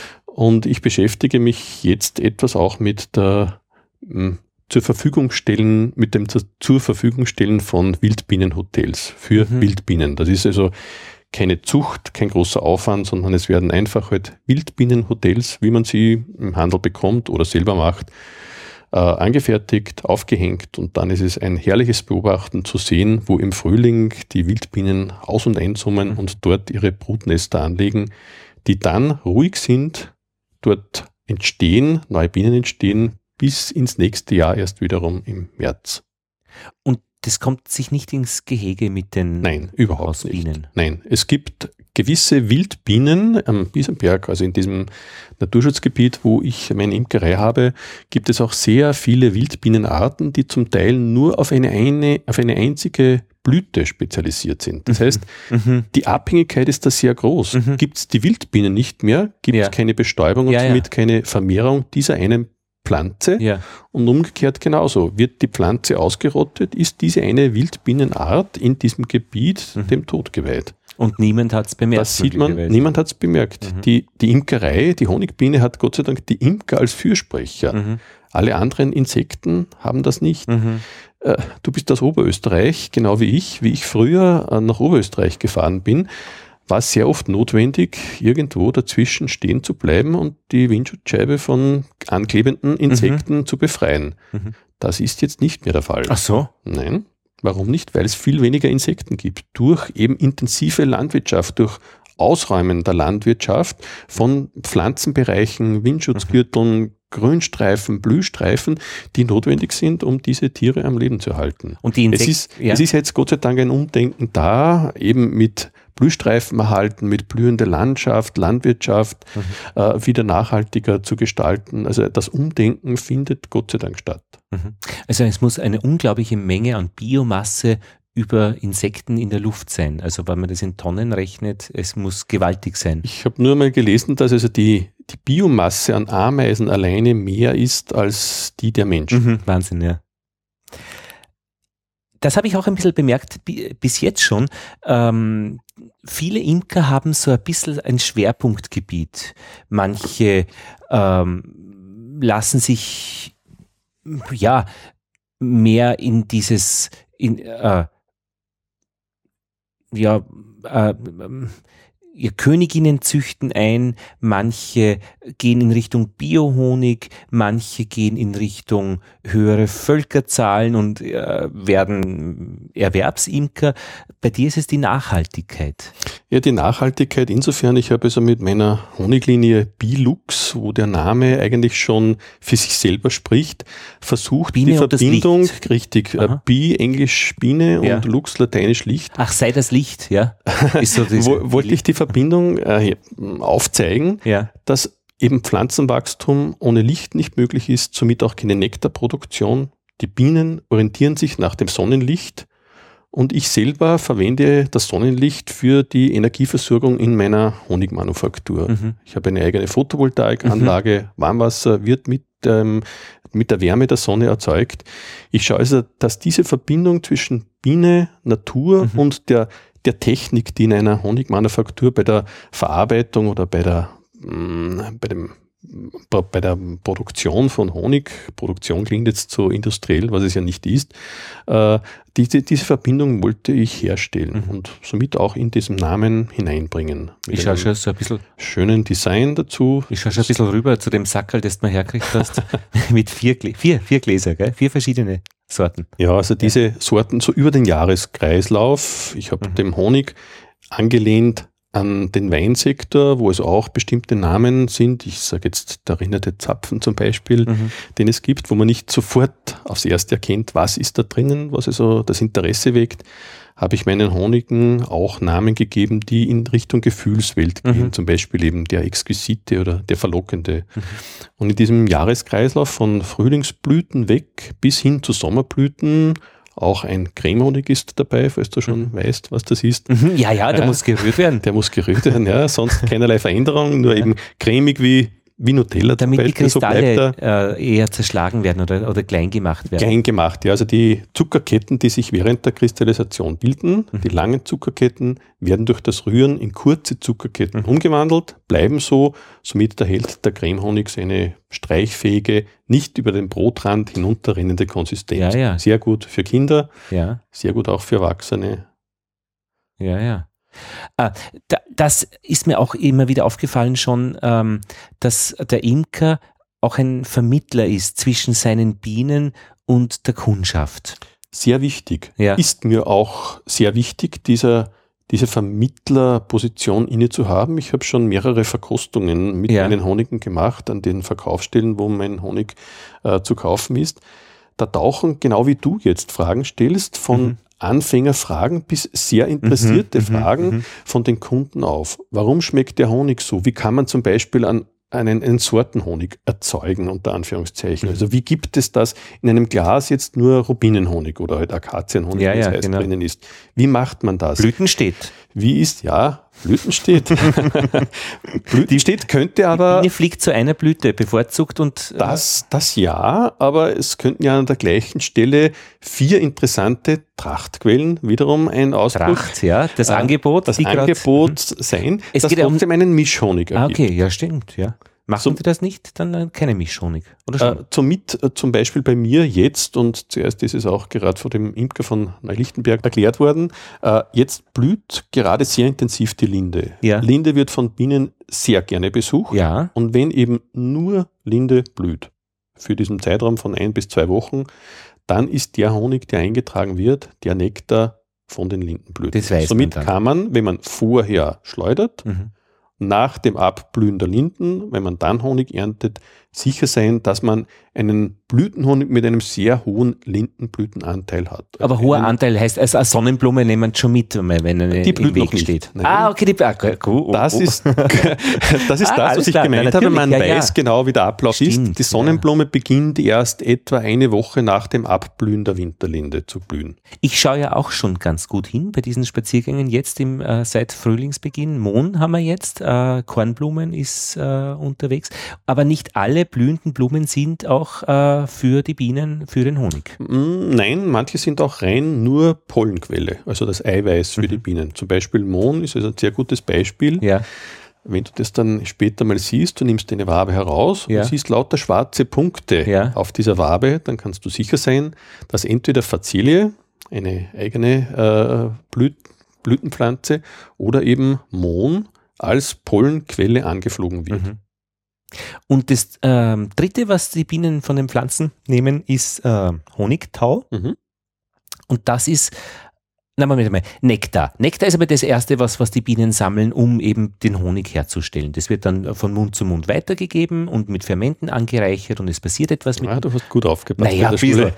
Speaker 2: Und ich beschäftige mich jetzt etwas auch mit der mh, zur Verfügung stellen, mit dem zur, zur Verfügung stellen von Wildbienenhotels für mhm. Wildbienen. Das ist also keine Zucht, kein großer Aufwand, sondern es werden einfach halt Wildbienenhotels, wie man sie im Handel bekommt oder selber macht, äh, angefertigt, aufgehängt, und dann ist es ein herrliches Beobachten zu sehen, wo im Frühling die Wildbienen aus- und einsummen mhm. und dort ihre Brutnester anlegen, die dann ruhig sind, dort entstehen, neue Bienen entstehen, bis ins nächste Jahr erst wiederum im März.
Speaker 1: Und das kommt sich nicht ins Gehege mit den
Speaker 2: Nein, überhaupt
Speaker 1: Hausbienen.
Speaker 2: Nicht. Nein, es gibt gewisse Wildbienen am Biesenberg, also in diesem Naturschutzgebiet, wo ich meine Imkerei habe, gibt es auch sehr viele Wildbienenarten, die zum Teil nur auf eine, eine, auf eine einzige Blüte spezialisiert sind. Das mhm. heißt, mhm. die Abhängigkeit ist da sehr groß. Mhm. Gibt es die Wildbienen nicht mehr, gibt es ja. keine Bestäubung und ja, somit ja. keine Vermehrung dieser einen Pflanze, ja. und umgekehrt genauso. Wird die Pflanze ausgerottet, ist diese eine Wildbienenart in diesem Gebiet mhm. dem Tod geweiht.
Speaker 1: Und niemand hat es bemerkt.
Speaker 2: Das sieht man, niemand hat es bemerkt. Mhm. Die, die Imkerei, die Honigbiene hat Gott sei Dank die Imker als Fürsprecher. Mhm. Alle anderen Insekten haben das nicht. Mhm. Äh, du bist aus Oberösterreich, genau wie ich. Wie ich früher äh, nach Oberösterreich gefahren bin, war es sehr oft notwendig, irgendwo dazwischen stehen zu bleiben und die Windschutzscheibe von anklebenden Insekten mhm. zu befreien. Mhm. Das ist jetzt nicht mehr der Fall.
Speaker 1: Ach so?
Speaker 2: Nein. Warum nicht? Weil es viel weniger Insekten gibt. Durch eben intensive Landwirtschaft, durch Ausräumen der Landwirtschaft von Pflanzenbereichen, Windschutzgürteln, mhm. Grünstreifen, Blühstreifen, die notwendig sind, um diese Tiere am Leben zu halten. Und die Insekten, es ist, ja. es ist jetzt Gott sei Dank ein Umdenken da, eben mit Blühstreifen erhalten, mit blühender Landschaft, Landwirtschaft mhm. äh, wieder nachhaltiger zu gestalten. Also das Umdenken findet Gott sei Dank statt.
Speaker 1: Mhm. Also es muss eine unglaubliche Menge an Biomasse über Insekten in der Luft sein. Also wenn man das in Tonnen rechnet, es muss gewaltig sein.
Speaker 2: Ich habe nur mal gelesen, dass also die, die Biomasse an Ameisen alleine mehr ist als die der Menschen.
Speaker 1: Mhm, Wahnsinn, ja. Das habe ich auch ein bisschen bemerkt, bis jetzt schon. Ähm, viele Imker haben so ein bisschen ein Schwerpunktgebiet. Manche ähm, lassen sich ja mehr in dieses in, äh, ja äh, ihr Königinnen züchten ein, manche gehen in Richtung Biohonig, manche gehen in Richtung höhere Völkerzahlen und äh, werden Erwerbsimker. Bei dir ist es die Nachhaltigkeit.
Speaker 2: Ja, die Nachhaltigkeit insofern, ich habe also mit meiner Honiglinie Bilux, wo der Name eigentlich schon für sich selber spricht, versucht,
Speaker 1: Biene
Speaker 2: die
Speaker 1: und das
Speaker 2: Verbindung,
Speaker 1: Licht.
Speaker 2: richtig,
Speaker 1: Aha.
Speaker 2: Bi, Englisch Biene
Speaker 1: Ja.
Speaker 2: und Lux, Lateinisch Licht.
Speaker 1: Ach, sei das Licht, ja. Ist so diese,
Speaker 2: Wo, wollte ich die Verbindung äh, aufzeigen,
Speaker 1: ja.
Speaker 2: dass eben Pflanzenwachstum ohne Licht nicht möglich ist, somit auch keine Nektarproduktion. Die Bienen orientieren sich nach dem Sonnenlicht und ich selber verwende das Sonnenlicht für die Energieversorgung in meiner Honigmanufaktur.
Speaker 1: Mhm.
Speaker 2: Ich habe eine eigene Photovoltaikanlage, mhm. Warmwasser wird mit, ähm, mit der Wärme der Sonne erzeugt. Ich schaue also, dass diese Verbindung zwischen Biene, Natur mhm. und der der Technik, die in einer Honigmanufaktur bei der Verarbeitung oder bei der, mh, bei dem, bei der Produktion von Honig, Produktion klingt jetzt so industriell, was es ja nicht ist, äh, diese, diese Verbindung wollte ich herstellen mhm. und somit auch in diesem Namen hineinbringen.
Speaker 1: Ich schaue schon so ein bisschen
Speaker 2: schönen Design dazu.
Speaker 1: Ich schaue schon ein bisschen rüber zu dem Sackerl, das du mir hergekriegt hast, mit vier, vier, vier Gläser, gell? Vier verschiedene Sorten.
Speaker 2: Ja, also diese ja. Sorten so über den Jahreskreislauf. Ich habe mhm. dem Honig angelehnt an den Weinsektor, wo es auch bestimmte Namen sind. Ich sage jetzt der erinnerte Zapfen zum Beispiel, mhm. den es gibt, wo man nicht sofort aufs Erste erkennt, was ist da drinnen, was also das Interesse weckt. Habe ich meinen Honigen auch Namen gegeben, die in Richtung Gefühlswelt gehen, mhm. zum Beispiel eben der Exquisite oder der Verlockende. Mhm. Und in diesem Jahreskreislauf von Frühlingsblüten weg bis hin zu Sommerblüten, auch ein Cremehonig ist dabei, falls du schon mhm. weißt, was das ist.
Speaker 1: Mhm. Ja, ja, der ja, muss gerührt werden.
Speaker 2: Der muss gerührt werden, ja, sonst keinerlei Veränderung, nur ja. eben cremig wie wie Nutella
Speaker 1: damit
Speaker 2: zum Beispiel,
Speaker 1: die Kristalle
Speaker 2: so bleibt
Speaker 1: er, äh, eher zerschlagen werden oder, oder klein gemacht werden.
Speaker 2: Klein gemacht, ja. Also die Zuckerketten, die sich während der Kristallisation bilden, mhm. die langen Zuckerketten, werden durch das Rühren in kurze Zuckerketten mhm. umgewandelt, bleiben so, somit erhält der Cremehonig seine streichfähige, nicht über den Brotrand hinunterrinnende Konsistenz.
Speaker 1: Ja, ja.
Speaker 2: Sehr gut für Kinder,
Speaker 1: ja.
Speaker 2: sehr gut auch für Erwachsene.
Speaker 1: Ja, ja. Ah, da, das ist mir auch immer wieder aufgefallen schon, ähm, dass der Imker auch ein Vermittler ist zwischen seinen Bienen und der Kundschaft.
Speaker 2: Sehr wichtig.
Speaker 1: Ja.
Speaker 2: Ist mir auch sehr wichtig, dieser, diese Vermittlerposition inne zu haben. Ich habe schon mehrere Verkostungen mit
Speaker 1: ja.
Speaker 2: meinen Honigen gemacht an den Verkaufsstellen, wo mein Honig äh, zu kaufen ist. Da tauchen, genau wie du jetzt Fragen stellst, von mhm. Anfängerfragen bis sehr interessierte mhm, Fragen mhm. von den Kunden auf. Warum schmeckt der Honig so? Wie kann man zum Beispiel an einen, einen Sortenhonig erzeugen, unter Anführungszeichen? Mhm. Also wie gibt es das in einem Glas jetzt nur Rubinenhonig oder halt Akazienhonig,
Speaker 1: ja,
Speaker 2: wie es
Speaker 1: ja,
Speaker 2: heißt,
Speaker 1: genau.
Speaker 2: drinnen ist? Wie macht man das?
Speaker 1: Blütenstedt.
Speaker 2: Wie ist, ja, Blütenstedt. Blütenstedt könnte aber...
Speaker 1: Die Biene fliegt zu einer Blüte, bevorzugt und... Äh
Speaker 2: Das, das ja, aber es könnten ja an der gleichen Stelle vier interessante Trachtquellen, wiederum ein Ausdruck...
Speaker 1: Tracht, ja, das äh, Angebot.
Speaker 2: Das Angebot grad, sein,
Speaker 1: es
Speaker 2: das
Speaker 1: geht
Speaker 2: trotzdem
Speaker 1: um,
Speaker 2: einen Mischhonig ergibt.
Speaker 1: Ah, okay, ja, stimmt, ja. Machen
Speaker 2: so,
Speaker 1: Sie das nicht, dann keine Mischhonig, oder schon?
Speaker 2: Äh, somit äh, zum Beispiel bei mir jetzt, und zuerst ist es auch gerade von dem Imker von Neulichtenberg erklärt worden, äh, jetzt blüht gerade sehr intensiv die Linde.
Speaker 1: Ja.
Speaker 2: Linde wird von Bienen sehr gerne besucht.
Speaker 1: Ja.
Speaker 2: Und wenn eben nur Linde blüht, für diesen Zeitraum von ein bis zwei Wochen, dann ist der Honig, der eingetragen wird, der Nektar von den Lindenblüten.
Speaker 1: Das weiß
Speaker 2: Somit
Speaker 1: man dann.
Speaker 2: kann man, wenn man vorher schleudert, mhm. nach dem Abblühen der Linden, wenn man dann Honig erntet, sicher sein, dass man einen Blütenhonig mit einem sehr hohen Lindenblütenanteil hat. Also
Speaker 1: aber hoher Anteil heißt, also eine Sonnenblume nehmen schon mit, wenn eine
Speaker 2: die blüht
Speaker 1: im Weg
Speaker 2: noch nicht.
Speaker 1: steht.
Speaker 2: Nein.
Speaker 1: Ah, okay, die, ah, oh, oh,
Speaker 2: das
Speaker 1: oh.
Speaker 2: ist das, ist
Speaker 1: Ah,
Speaker 2: das
Speaker 1: alles
Speaker 2: was ich
Speaker 1: klar.
Speaker 2: gemeint
Speaker 1: Nein,
Speaker 2: habe. Man
Speaker 1: ja,
Speaker 2: weiß
Speaker 1: ja.
Speaker 2: genau, wie der Ablauf
Speaker 1: Stimmt,
Speaker 2: ist. Die Sonnenblume ja. beginnt erst etwa eine Woche nach dem Abblühen der Winterlinde zu blühen.
Speaker 1: Ich schaue ja auch schon ganz gut hin bei diesen Spaziergängen jetzt im, äh, seit Frühlingsbeginn. Mohn haben wir jetzt, äh, Kornblumen ist äh, unterwegs, aber nicht alle blühenden Blumen sind auch äh, für die Bienen, für den Honig.
Speaker 2: Nein, manche sind auch rein nur Pollenquelle, also das Eiweiß für
Speaker 1: mhm.
Speaker 2: die Bienen. Zum Beispiel Mohn ist also ein sehr gutes Beispiel.
Speaker 1: Ja.
Speaker 2: Wenn du das dann später mal siehst, du nimmst eine Wabe heraus
Speaker 1: ja.
Speaker 2: und siehst lauter schwarze Punkte
Speaker 1: ja.
Speaker 2: auf dieser Wabe, dann kannst du sicher sein, dass entweder Fazilie, eine eigene äh, Blüt Blütenpflanze, oder eben Mohn als Pollenquelle angeflogen wird. Mhm.
Speaker 1: Und das ähm, dritte, was die Bienen von den Pflanzen nehmen, ist äh, Honigtau. Mhm. Und das ist, na mal, mal Nektar. Nektar ist aber das Erste, was, was die Bienen sammeln, um eben den Honig herzustellen. Das wird dann von Mund zu Mund weitergegeben und mit Fermenten angereichert und es passiert etwas mit.
Speaker 2: Ja, du hast gut aufgepasst.
Speaker 1: Naja, ein bisschen.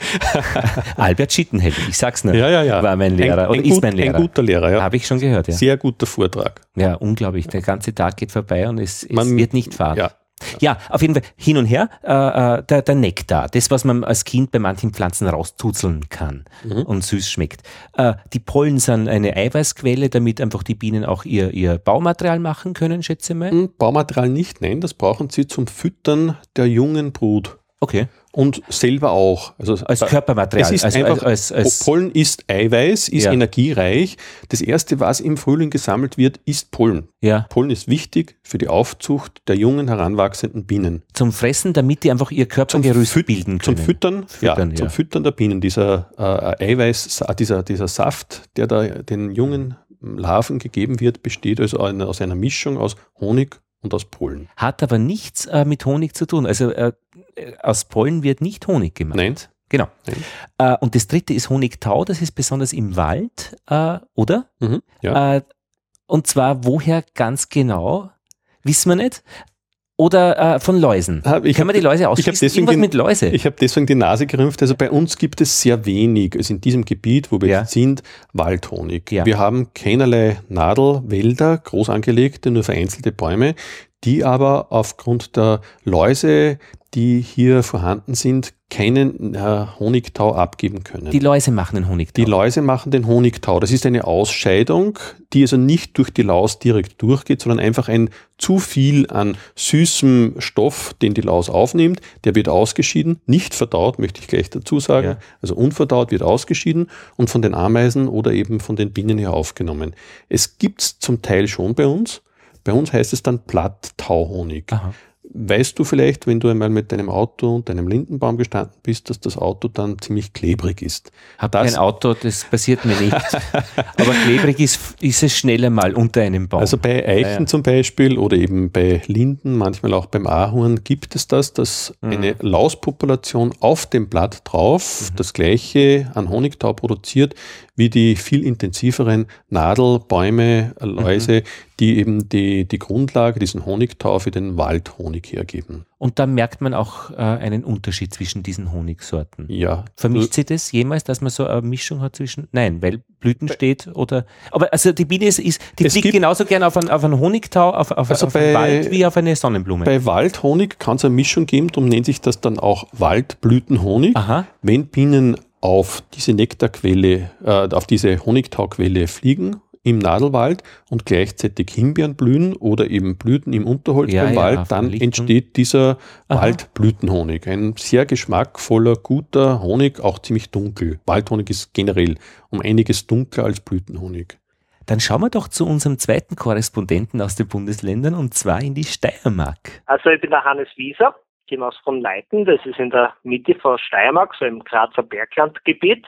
Speaker 1: Albert Schittenheld, ich sag's nicht,
Speaker 2: ja, ja, ja.
Speaker 1: war mein Lehrer.
Speaker 2: Ein, ein
Speaker 1: oder ist
Speaker 2: gut,
Speaker 1: mein Lehrer.
Speaker 2: Ein guter Lehrer, ja.
Speaker 1: Habe ich schon gehört, ja.
Speaker 2: Sehr guter Vortrag.
Speaker 1: Ja, unglaublich. Der ganze Tag geht vorbei und es, es
Speaker 2: Man,
Speaker 1: wird nicht fad.
Speaker 2: Ja.
Speaker 1: Ja, auf jeden Fall hin und her, äh, der, der Nektar, das, was man als Kind bei manchen Pflanzen rauszuzeln kann mhm. und süß schmeckt. Äh, die Pollen sind eine Eiweißquelle, damit einfach die Bienen auch ihr, ihr Baumaterial machen können, schätze ich mal.
Speaker 2: Baumaterial nicht, nein, das brauchen sie zum Füttern der jungen Brut.
Speaker 1: Okay.
Speaker 2: Und selber auch. Also
Speaker 1: als Körpermaterial.
Speaker 2: Es ist
Speaker 1: als,
Speaker 2: einfach,
Speaker 1: als, als,
Speaker 2: Pollen ist Eiweiß, ist ja. energiereich. Das Erste, was im Frühling gesammelt wird, ist Pollen.
Speaker 1: Ja.
Speaker 2: Pollen ist wichtig für die Aufzucht der jungen, heranwachsenden Bienen.
Speaker 1: Zum Fressen, damit die einfach ihr Körpergerüst
Speaker 2: Füt-
Speaker 1: bilden können.
Speaker 2: Zum Füttern,
Speaker 1: Füttern
Speaker 2: ja,
Speaker 1: ja.
Speaker 2: zum Füttern der Bienen. Dieser äh, Eiweiß, dieser, dieser Saft, der da den jungen Larven gegeben wird, besteht also eine, aus einer Mischung aus Honig und aus Pollen.
Speaker 1: Hat aber nichts äh, mit Honig zu tun. Also äh, aus Pollen wird nicht Honig gemacht.
Speaker 2: Nein.
Speaker 1: Genau.
Speaker 2: Nein.
Speaker 1: Äh, und das dritte ist Honigtau, das ist besonders im Wald, äh, oder?
Speaker 2: Mhm, ja.
Speaker 1: Äh, und zwar woher ganz genau, wissen wir nicht. Oder äh, von Läusen.
Speaker 2: Ich
Speaker 1: Können wir die Läuse ausschließen?
Speaker 2: Ich
Speaker 1: Irgendwas
Speaker 2: den,
Speaker 1: mit Läuse?
Speaker 2: Ich habe deswegen die Nase gerümpft. Also bei uns gibt es sehr wenig, also in diesem Gebiet, wo wir
Speaker 1: ja.
Speaker 2: jetzt sind, Waldhonig.
Speaker 1: Ja.
Speaker 2: Wir haben keinerlei Nadelwälder, groß angelegte, nur vereinzelte Bäume, die aber aufgrund der Läuse, die hier vorhanden sind, keinen äh, Honigtau abgeben können.
Speaker 1: Die Läuse machen den Honigtau?
Speaker 2: Die Läuse machen den Honigtau. Das ist eine Ausscheidung, die also nicht durch die Laus direkt durchgeht, sondern einfach ein zu viel an süßem Stoff, den die Laus aufnimmt, der wird ausgeschieden, nicht verdaut, möchte ich gleich dazu sagen, ja. also unverdaut wird ausgeschieden und von den Ameisen oder eben von den Bienen her aufgenommen. Es gibt es zum Teil schon bei uns. Bei uns heißt es dann Blatttauhonig. Aha. Weißt du vielleicht, wenn du einmal mit deinem Auto und deinem Lindenbaum gestanden bist, dass das Auto dann ziemlich klebrig ist?
Speaker 1: Hab kein Auto, das passiert mir nicht. Aber klebrig ist, ist es schneller mal unter einem Baum.
Speaker 2: Also bei Eichen ja, ja. zum Beispiel oder eben bei Linden, manchmal auch beim Ahorn gibt es das, dass mhm. eine Lauspopulation auf dem Blatt drauf mhm. das gleiche an Honigtau produziert, wie die viel intensiveren Nadelbäume, Läuse, mhm. die eben die, die Grundlage, diesen Honigtau für den Waldhonig hergeben.
Speaker 1: Und da merkt man auch äh, einen Unterschied zwischen diesen Honigsorten.
Speaker 2: Ja.
Speaker 1: Vermischt sie das jemals, dass man so eine Mischung hat zwischen, nein, weil Blüten steht oder, aber also die Biene ist, ist die
Speaker 2: es
Speaker 1: fliegt genauso gern auf einen, auf einen Honigtau, auf, auf,
Speaker 2: also
Speaker 1: auf
Speaker 2: bei,
Speaker 1: einen Wald wie auf eine Sonnenblume.
Speaker 2: Bei Waldhonig kann es eine Mischung geben, darum nennt sich das dann auch Waldblütenhonig.
Speaker 1: Aha.
Speaker 2: Wenn Bienen auf diese Nektarquelle, äh, auf diese Honigtauquelle fliegen im Nadelwald und gleichzeitig Himbeeren blühen oder eben Blüten im Unterholz
Speaker 1: ja,
Speaker 2: beim
Speaker 1: ja,
Speaker 2: Wald, dann entsteht dieser Aha. Waldblütenhonig. Ein sehr geschmackvoller, guter Honig, auch ziemlich dunkel. Waldhonig ist generell um einiges dunkler als Blütenhonig.
Speaker 1: Dann schauen wir doch zu unserem zweiten Korrespondenten aus den Bundesländern und zwar in die Steiermark.
Speaker 4: Also ich bin der Hannes Wieser. Ich komme aus von Leiten, das ist in der Mitte von Steiermark, so im Grazer Berglandgebiet.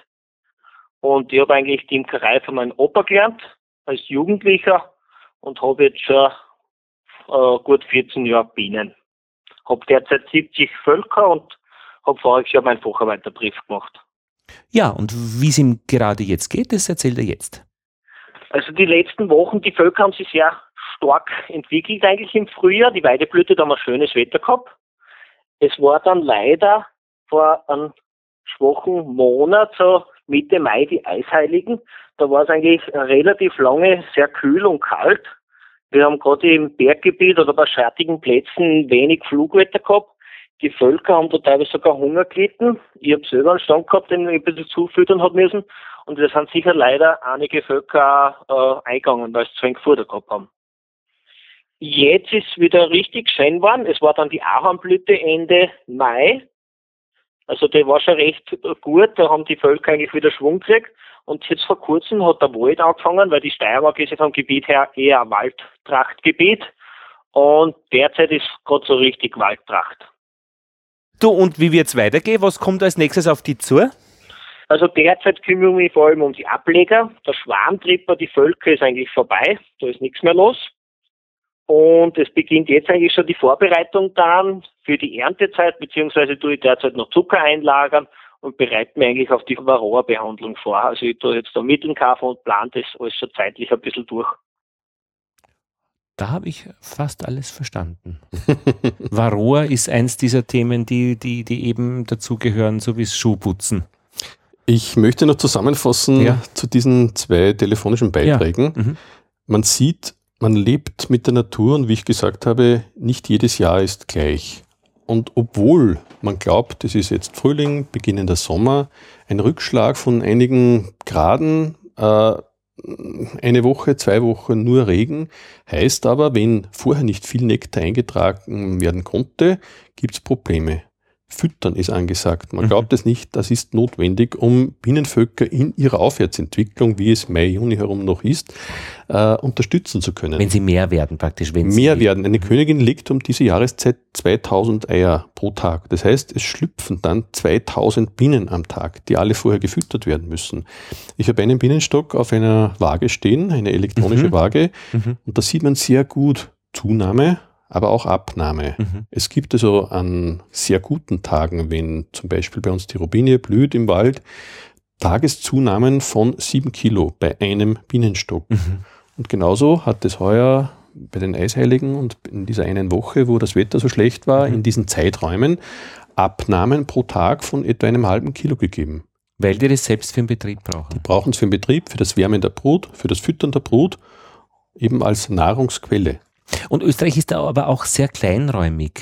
Speaker 4: Und ich habe eigentlich die Imkerei von meinem Opa gelernt, als Jugendlicher, und habe jetzt schon äh, gut vierzehn Jahre Bienen. Habe derzeit siebzig Völker und habe voriges Jahr meinen Facharbeiterbrief gemacht.
Speaker 1: Ja, und wie es ihm gerade jetzt geht, das erzählt er jetzt.
Speaker 4: Also die letzten Wochen, die Völker haben sich sehr stark entwickelt eigentlich im Frühjahr. Die Weideblüte, da haben wir schönes Wetter gehabt. Es war dann leider vor einem schwachen Monat, so Mitte Mai, die Eisheiligen. Da war es eigentlich relativ lange sehr kühl und kalt. Wir haben gerade im Berggebiet oder bei schattigen Plätzen wenig Flugwetter gehabt. Die Völker haben da teilweise sogar Hunger gelitten. Ich habe selber einen Stand gehabt, den ich ein bisschen zufüttern habe müssen. Und da sind sicher leider einige Völker auch, äh, eingegangen, weil sie zu wenig Futter gehabt haben. Jetzt ist wieder richtig schön geworden. Es war dann die Ahornblüte Ende Mai. Also die war schon recht gut. Da haben die Völker eigentlich wieder Schwung gekriegt. Und jetzt vor kurzem hat der Wald angefangen, weil die Steiermark ist ja vom Gebiet her eher ein Waldtrachtgebiet. Und derzeit ist gerade so richtig Waldtracht.
Speaker 1: Du, und wie wird es weitergehen? Was kommt als nächstes auf dich zu?
Speaker 4: Also derzeit kümmere ich mich vor allem um die Ableger. Der Schwarmtripper, die Völker ist eigentlich vorbei. Da ist nichts mehr los. Und es beginnt jetzt eigentlich schon die Vorbereitung dann für die Erntezeit, beziehungsweise tue ich derzeit noch Zucker einlagern und bereite mich eigentlich auf die Varroa-Behandlung vor. Also ich tue jetzt da Mittel kaufen und plane das alles schon zeitlich ein bisschen durch.
Speaker 1: Da habe ich fast alles verstanden. Varroa ist eins dieser Themen, die, die, die eben dazugehören, so wie das Schuhputzen.
Speaker 2: Ich möchte noch zusammenfassen
Speaker 1: ja.
Speaker 2: zu diesen zwei telefonischen Beiträgen. Ja. Mhm. Man sieht, man lebt mit der Natur und wie ich gesagt habe, nicht jedes Jahr ist gleich. Und obwohl man glaubt, es ist jetzt Frühling, beginnender Sommer, ein Rückschlag von einigen Graden, äh, eine Woche, zwei Wochen nur Regen, heißt aber, wenn vorher nicht viel Nektar eingetragen werden konnte, gibt es Probleme. Füttern ist angesagt. Man glaubt es nicht, das ist notwendig, um Bienenvölker in ihrer Aufwärtsentwicklung, wie es Mai, Juni herum noch ist, äh, unterstützen zu können.
Speaker 1: Wenn sie mehr werden praktisch. Wenn
Speaker 2: mehr
Speaker 1: sie
Speaker 2: werden. Eine Königin legt um diese Jahreszeit zweitausend Eier pro Tag. Das heißt, es schlüpfen dann zweitausend Bienen am Tag, die alle vorher gefüttert werden müssen. Ich habe einen Bienenstock auf einer Waage stehen, eine elektronische mhm. Waage, mhm. und da sieht man sehr gut Zunahme, aber auch Abnahme. Mhm. Es gibt also an sehr guten Tagen, wenn zum Beispiel bei uns die Robinie blüht im Wald, Tageszunahmen von sieben Kilo bei einem Bienenstock. Mhm. Und genauso hat es heuer bei den Eisheiligen und in dieser einen Woche, wo das Wetter so schlecht war, mhm. in diesen Zeiträumen Abnahmen pro Tag von etwa einem halben Kilo gegeben.
Speaker 1: Weil die das selbst für den Betrieb brauchen.
Speaker 2: Die brauchen es für den Betrieb, für das Wärmen der Brut, für das Füttern der Brut, eben als Nahrungsquelle.
Speaker 1: Und Österreich ist da aber auch sehr kleinräumig.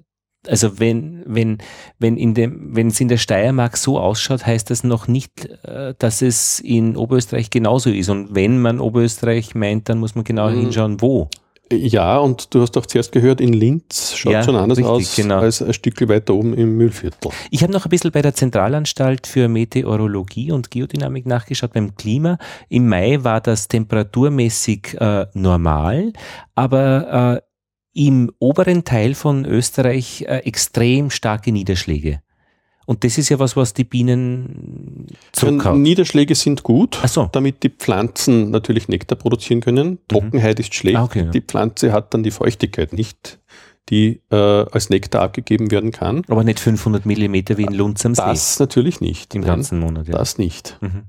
Speaker 1: Also wenn, wenn, wenn in dem, wenn es in der Steiermark so ausschaut, heißt das noch nicht, dass es in Oberösterreich genauso ist. Und wenn man Oberösterreich meint, dann muss man genau mhm. hinschauen, wo.
Speaker 2: Ja, und du hast auch zuerst gehört, in Linz schaut ja, schon anders richtig, aus genau. als ein Stückchen weiter oben im Mühlviertel.
Speaker 1: Ich habe noch ein bisschen bei der Zentralanstalt für Meteorologie und Geodynamik nachgeschaut beim Klima. Im Mai war das temperaturmäßig äh, normal, aber äh, im oberen Teil von Österreich äh, extrem starke Niederschläge. Und das ist ja was, was die Bienen zurückhaut.
Speaker 2: Niederschläge sind gut,
Speaker 1: Ach so.
Speaker 2: damit die Pflanzen natürlich Nektar produzieren können. Trockenheit mhm. ist schlecht. Ah, okay, ja. Die Pflanze hat dann die Feuchtigkeit nicht, die äh, als Nektar abgegeben werden kann.
Speaker 1: Aber nicht fünfhundert Millimeter wie in Lunz am See.
Speaker 2: Das natürlich nicht.
Speaker 1: Im Nein, ganzen Monat. Ja.
Speaker 2: Das nicht. Mhm.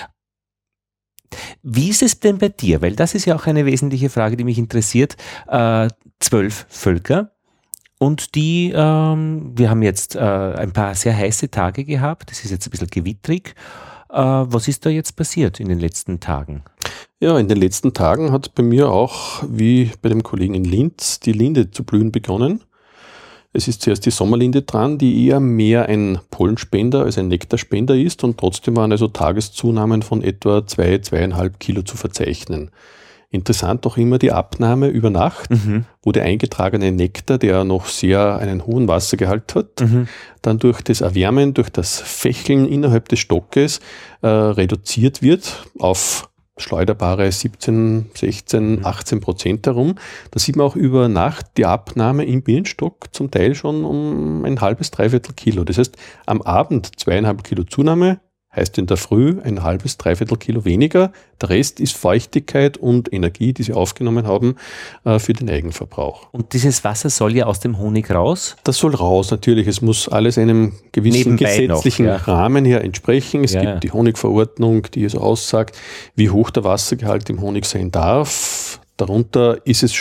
Speaker 1: Wie ist es denn bei dir? Weil das ist ja auch eine wesentliche Frage, die mich interessiert. Äh, zwölf Völker. Und die, ähm, wir haben jetzt äh, ein paar sehr heiße Tage gehabt. Das ist jetzt ein bisschen gewittrig. Äh, was ist da jetzt passiert in den letzten Tagen?
Speaker 2: Ja, in den letzten Tagen hat bei mir auch, wie bei dem Kollegen in Linz, die Linde zu blühen begonnen. Es ist zuerst die Sommerlinde dran, die eher mehr ein Pollenspender als ein Nektarspender ist. Und trotzdem waren also Tageszunahmen von etwa zwei, zweieinhalb Kilo zu verzeichnen. Interessant auch immer die Abnahme über Nacht, mhm. wo der eingetragene Nektar, der noch sehr einen hohen Wassergehalt hat, mhm. dann durch das Erwärmen, durch das Fächeln innerhalb des Stockes äh, reduziert wird auf schleuderbare siebzehn, sechzehn, achtzehn Prozent herum. Da sieht man auch über Nacht die Abnahme im Bienenstock zum Teil schon um ein halbes, dreiviertel Kilo. Das heißt, am Abend zweieinhalb Kilo Zunahme, heißt in der Früh ein halbes, dreiviertel Kilo weniger. Der Rest ist Feuchtigkeit und Energie, die sie aufgenommen haben äh, für den Eigenverbrauch.
Speaker 1: Und dieses Wasser soll ja aus dem Honig raus?
Speaker 2: Das soll raus, natürlich. Es muss alles einem gewissen Nebenbei gesetzlichen noch, ja. Rahmen her entsprechen. Es ja, gibt ja. die Honigverordnung, die also aussagt, wie hoch der Wassergehalt im Honig sein darf. Darunter ist es schon mal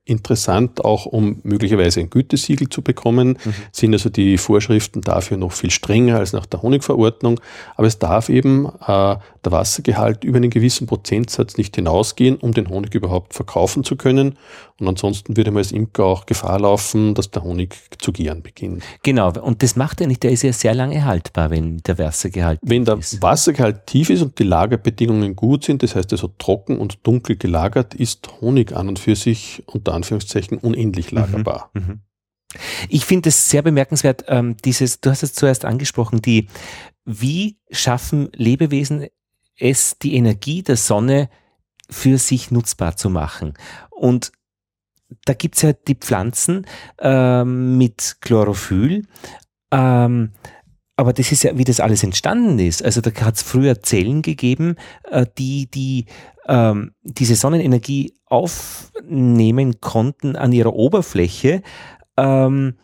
Speaker 2: interessant, auch um möglicherweise ein Gütesiegel zu bekommen, mhm. sind also die Vorschriften dafür noch viel strenger als nach der Honigverordnung. Aber es darf eben äh, der Wassergehalt über einen gewissen Prozentsatz nicht hinausgehen, um den Honig überhaupt verkaufen zu können. Und ansonsten würde man als Imker auch Gefahr laufen, dass der Honig zu gären beginnt.
Speaker 1: Genau, und das macht er nicht, der ist ja sehr lange haltbar, wenn der Wassergehalt tief ist.
Speaker 2: Wenn der Wassergehalt tief ist und die Lagerbedingungen gut sind, das heißt also trocken und dunkel gelagert, ist Honig an und für sich unter Anführungszeichen unendlich lagerbar.
Speaker 1: Mhm, mhm. Ich finde es sehr bemerkenswert, ähm, dieses, du hast es zuerst angesprochen, die, wie schaffen Lebewesen es, die Energie der Sonne für sich nutzbar zu machen. Und da gibt es ja die Pflanzen ähm, mit Chlorophyll, ähm, aber das ist ja, wie das alles entstanden ist. Also da hat es früher Zellen gegeben, äh, die, die ähm, diese Sonnenenergie aufnehmen konnten an ihrer Oberfläche ähm,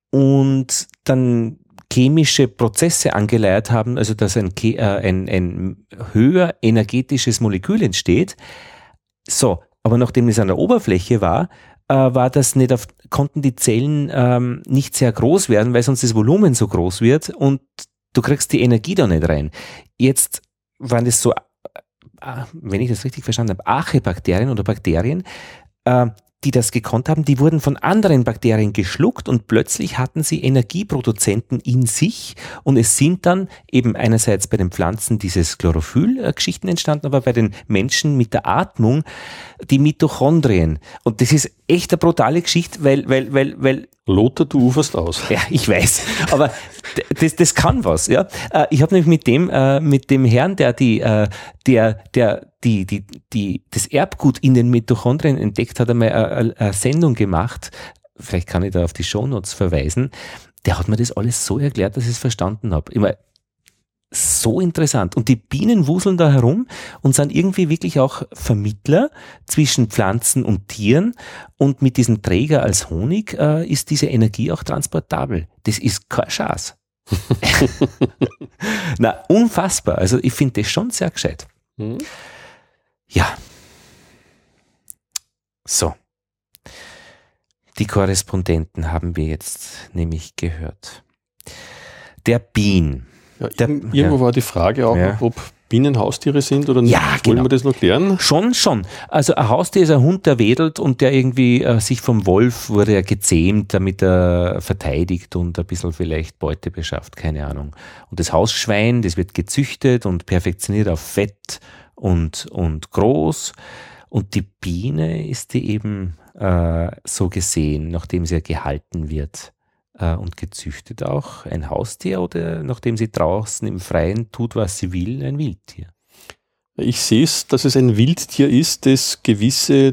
Speaker 1: und dann chemische Prozesse angeleiert haben, also dass ein, äh, ein, ein höher energetisches Molekül entsteht. So, aber nachdem es an der Oberfläche war, äh, war das nicht auf, konnten die Zellen ähm, nicht sehr groß werden, weil sonst das Volumen so groß wird und du kriegst die Energie da nicht rein. Jetzt waren das so, äh, wenn ich das richtig verstanden habe, Archebakterien oder Bakterien, äh, die das gekonnt haben, die wurden von anderen Bakterien geschluckt und plötzlich hatten sie Energieproduzenten in sich und es sind dann eben einerseits bei den Pflanzen dieses Chlorophyll-Geschichten entstanden, aber bei den Menschen mit der Atmung die Mitochondrien. Und das ist echt eine brutale Geschichte, weil, weil, weil, weil
Speaker 2: Lothar, du uferst aus.
Speaker 1: Ja, ich weiß, aber das, das kann was, ja. Ich habe nämlich mit dem, mit dem Herrn, der die, der, der, die, die, die, das Erbgut in den Mitochondrien entdeckt hat, einmal eine, eine Sendung gemacht. Vielleicht kann ich da auf die Shownotes verweisen. Der hat mir das alles so erklärt, dass ich es verstanden habe. Immer so interessant. Und die Bienen wuseln da herum und sind irgendwie wirklich auch Vermittler zwischen Pflanzen und Tieren. Und mit diesem Träger als Honig äh, ist diese Energie auch transportabel. Das ist kein Schatz. Na, unfassbar. Also ich finde das schon sehr gescheit. Mhm. Ja. So. Die Korrespondenten haben wir jetzt nämlich gehört. Der Bien.
Speaker 2: Ja,
Speaker 1: Der,
Speaker 2: irgendwo
Speaker 1: ja.
Speaker 2: war die Frage auch,
Speaker 1: ja.
Speaker 2: ob Bienen Haustiere sind oder nicht.
Speaker 1: Ja,
Speaker 2: Wollen
Speaker 1: genau.
Speaker 2: wir das noch klären?
Speaker 1: Schon, schon. Also ein Haustier ist ein Hund, der wedelt und der irgendwie äh, sich vom Wolf wurde er gezähmt, damit er verteidigt und ein bisschen vielleicht Beute beschafft, keine Ahnung. Und das Hausschwein, das wird gezüchtet und perfektioniert auf Fett und, und groß. Und die Biene ist die eben äh, so gesehen, nachdem sie ja gehalten wird und gezüchtet auch, ein Haustier oder nachdem sie draußen im Freien tut, was sie will, ein Wildtier?
Speaker 2: Ich sehe es, dass es ein Wildtier ist, das gewisse,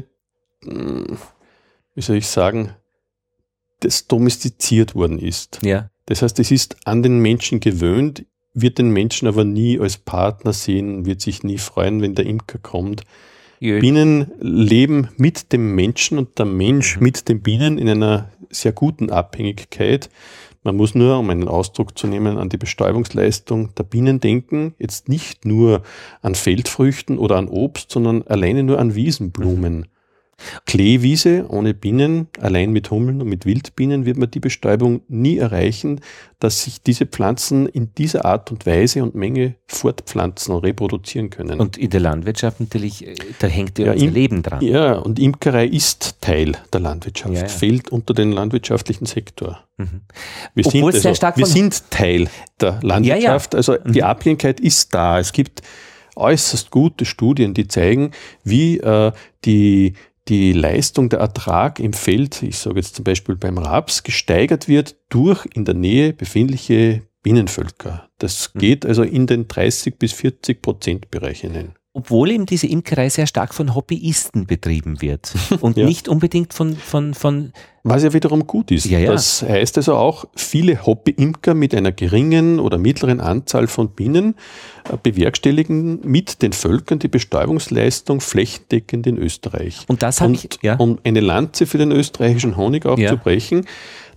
Speaker 2: wie soll ich sagen, das domestiziert worden ist.
Speaker 1: Ja.
Speaker 2: Das heißt, es ist an den Menschen gewöhnt, wird den Menschen aber nie als Partner sehen, wird sich nie freuen, wenn der Imker kommt. Jö. Bienen leben mit dem Menschen und der Mensch mhm. mit den Bienen in einer sehr guten Abhängigkeit. Man muss nur, um einen Ausdruck zu nehmen, an die Bestäubungsleistung der Bienen denken. Jetzt nicht nur an Feldfrüchten oder an Obst, sondern alleine nur an Wiesenblumen. Mhm. Kleewiese ohne Bienen, allein mit Hummeln und mit Wildbienen wird man die Bestäubung nie erreichen, dass sich diese Pflanzen in dieser Art und Weise und Menge fortpflanzen und reproduzieren können.
Speaker 1: Und in der Landwirtschaft natürlich, da hängt ja,
Speaker 2: ja
Speaker 1: unser
Speaker 2: im,
Speaker 1: Leben dran.
Speaker 2: Ja, und Imkerei ist Teil der Landwirtschaft, ja, ja. fällt unter den landwirtschaftlichen Sektor. Mhm. Wir, sind, also, sehr stark wir sind Teil der Landwirtschaft, ja, ja. also mhm. die Abhängigkeit ist da. Es gibt äußerst gute Studien, die zeigen, wie äh, die die Leistung, der Ertrag im Feld, ich sage jetzt zum Beispiel beim Raps, gesteigert wird durch in der Nähe befindliche Bienenvölker. Das geht also in den dreißig bis vierzig Prozent Bereich hinein.
Speaker 1: Obwohl eben diese Imkerei sehr stark von Hobbyisten betrieben wird und ja. nicht unbedingt von, von, von...
Speaker 2: Was ja wiederum gut ist.
Speaker 1: Ja, ja.
Speaker 2: Das heißt also auch, viele Hobbyimker mit einer geringen oder mittleren Anzahl von Bienen bewerkstelligen mit den Völkern die Bestäubungsleistung flächendeckend in Österreich.
Speaker 1: Und das habe ich... Ja.
Speaker 2: Um eine Lanze für den österreichischen Honig aufzubrechen, ja.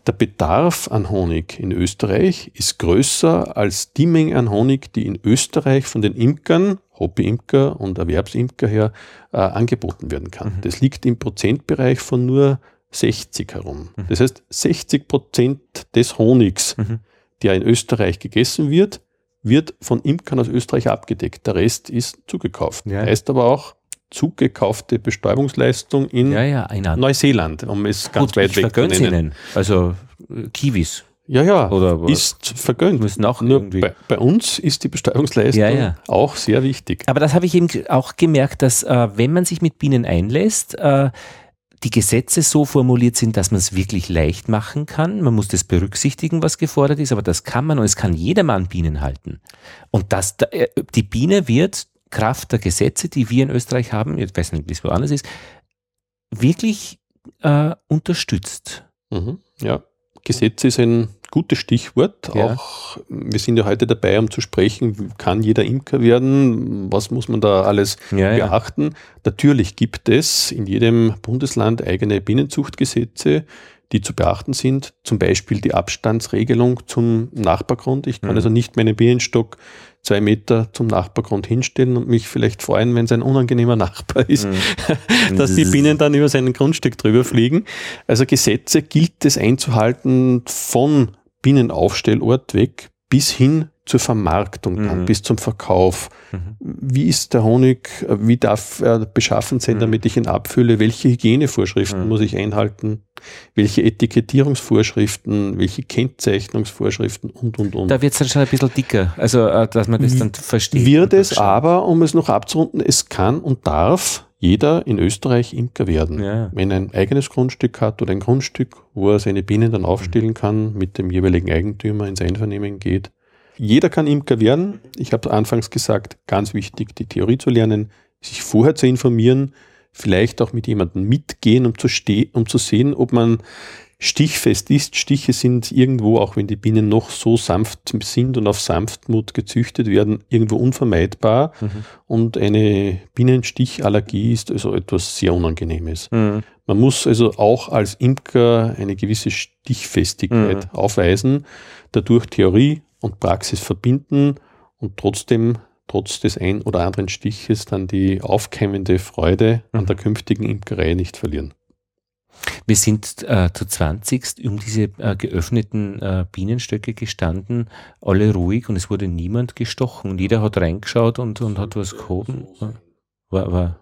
Speaker 2: der Bedarf an Honig in Österreich ist größer als die Menge an Honig, die in Österreich von den Imkern, Hobbyimker und Erwerbsimker her, äh, angeboten werden kann. Mhm. Das liegt im Prozentbereich von nur sechzig herum. Mhm. Das heißt, sechzig Prozent des Honigs, mhm. der in Österreich gegessen wird, wird von Imkern aus Österreich abgedeckt. Der Rest ist zugekauft. Ja. Heißt aber auch, zugekaufte Bestäubungsleistung in
Speaker 1: ja, ja,
Speaker 2: Neuseeland, um es ganz
Speaker 1: Gut,
Speaker 2: weit weg zu nennen.
Speaker 1: Ihnen. Also äh, Kiwis.
Speaker 2: Ja, ja,
Speaker 1: Oder
Speaker 2: ist vergönnt.
Speaker 1: Müssen auch
Speaker 2: Nur
Speaker 1: irgendwie
Speaker 2: bei, bei uns ist die Bestäubungsleistung
Speaker 1: ja, ja.
Speaker 2: auch sehr wichtig.
Speaker 1: Aber das habe ich eben auch gemerkt, dass äh, wenn man sich mit Bienen einlässt, äh, die Gesetze so formuliert sind, dass man es wirklich leicht machen kann. Man muss das berücksichtigen, was gefordert ist, aber das kann man und es kann jedermann Bienen halten. Und das, die Biene wird Kraft der Gesetze, die wir in Österreich haben, ich weiß nicht, wie es woanders ist, wirklich äh, unterstützt.
Speaker 2: Mhm. Ja, Gesetze ist ein gutes Stichwort.
Speaker 1: Ja.
Speaker 2: Auch wir sind ja heute dabei, um zu sprechen, kann jeder Imker werden? Was muss man da alles
Speaker 1: ja,
Speaker 2: beachten? Ja. Natürlich gibt es in jedem Bundesland eigene Bienenzuchtgesetze, die zu beachten sind. Zum Beispiel die Abstandsregelung zum Nachbargrund. Ich kann mhm. also nicht meinen Bienenstock zwei Meter zum Nachbargrund hinstellen und mich vielleicht freuen, wenn es ein unangenehmer Nachbar ist, mhm. dass die Bienen dann über sein Grundstück drüber fliegen. Also Gesetze gilt es einzuhalten von Bienenaufstellort weg bis hin zur Vermarktung, dann, mhm. bis zum Verkauf. Mhm. Wie ist der Honig, wie darf er beschaffen sein, mhm. damit ich ihn abfülle? Welche Hygienevorschriften mhm. muss ich einhalten? Welche Etikettierungsvorschriften, welche Kennzeichnungsvorschriften und, und, und.
Speaker 1: Da wird es dann schon ein bisschen dicker, also dass man das dann versteht.
Speaker 2: Wird es aber, um es noch abzurunden, es kann und darf jeder in Österreich Imker werden.
Speaker 1: Ja.
Speaker 2: Wenn er ein eigenes Grundstück hat oder ein Grundstück, wo er seine Bienen dann aufstellen kann, mit dem jeweiligen Eigentümer ins Einvernehmen geht. Jeder kann Imker werden. Ich habe anfangs gesagt, ganz wichtig, die Theorie zu lernen, sich vorher zu informieren, vielleicht auch mit jemandem mitgehen, um zu, ste- um zu sehen, ob man stichfest ist. Stiche sind irgendwo, auch wenn die Bienen noch so sanft sind und auf Sanftmut gezüchtet werden, irgendwo unvermeidbar. Mhm. Und eine Bienenstichallergie ist also etwas sehr Unangenehmes. Mhm. Man muss also auch als Imker eine gewisse Stichfestigkeit mhm. aufweisen, dadurch Theorie und Praxis verbinden und trotzdem, trotz des ein oder anderen Stiches, dann die aufkeimende Freude mhm. an der künftigen Imkerei nicht verlieren.
Speaker 1: Wir sind äh, zu zwanzigst um diese äh, geöffneten äh, Bienenstöcke gestanden, alle ruhig und es wurde niemand gestochen und jeder hat reingeschaut und, und hat was gehoben. War, war.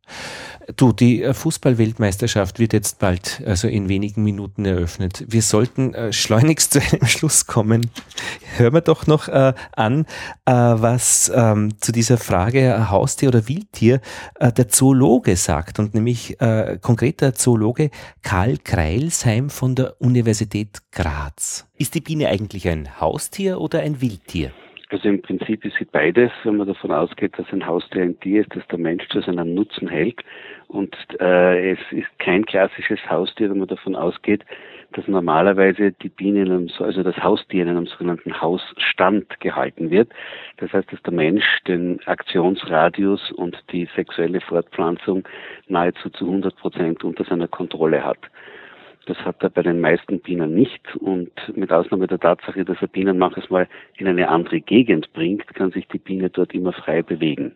Speaker 1: Du, die Fußball-Weltmeisterschaft wird jetzt bald, also in wenigen Minuten eröffnet. Wir sollten äh, schleunigst zu einem Schluss kommen. Hören wir doch noch äh, an, äh, was ähm, zu dieser Frage äh, Haustier oder Wildtier äh, der Zoologe sagt. Und nämlich äh, konkret der Zoologe Karl Kreilsheim von der Universität Graz. Ist die Biene eigentlich ein Haustier oder ein Wildtier?
Speaker 5: Also im Prinzip ist sie beides, wenn man davon ausgeht, dass ein Haustier ein Tier ist, das der Mensch zu seinem Nutzen hält. Und äh, es ist kein klassisches Haustier, wenn man davon ausgeht, dass normalerweise die Biene, in einem, also das Haustier in einem sogenannten Hausstand gehalten wird. Das heißt, dass der Mensch den Aktionsradius und die sexuelle Fortpflanzung nahezu zu hundert Prozent unter seiner Kontrolle hat. Das hat er bei den meisten Bienen nicht und mit Ausnahme der Tatsache, dass er Bienen manches Mal in eine andere Gegend bringt, kann sich die Biene dort immer frei bewegen.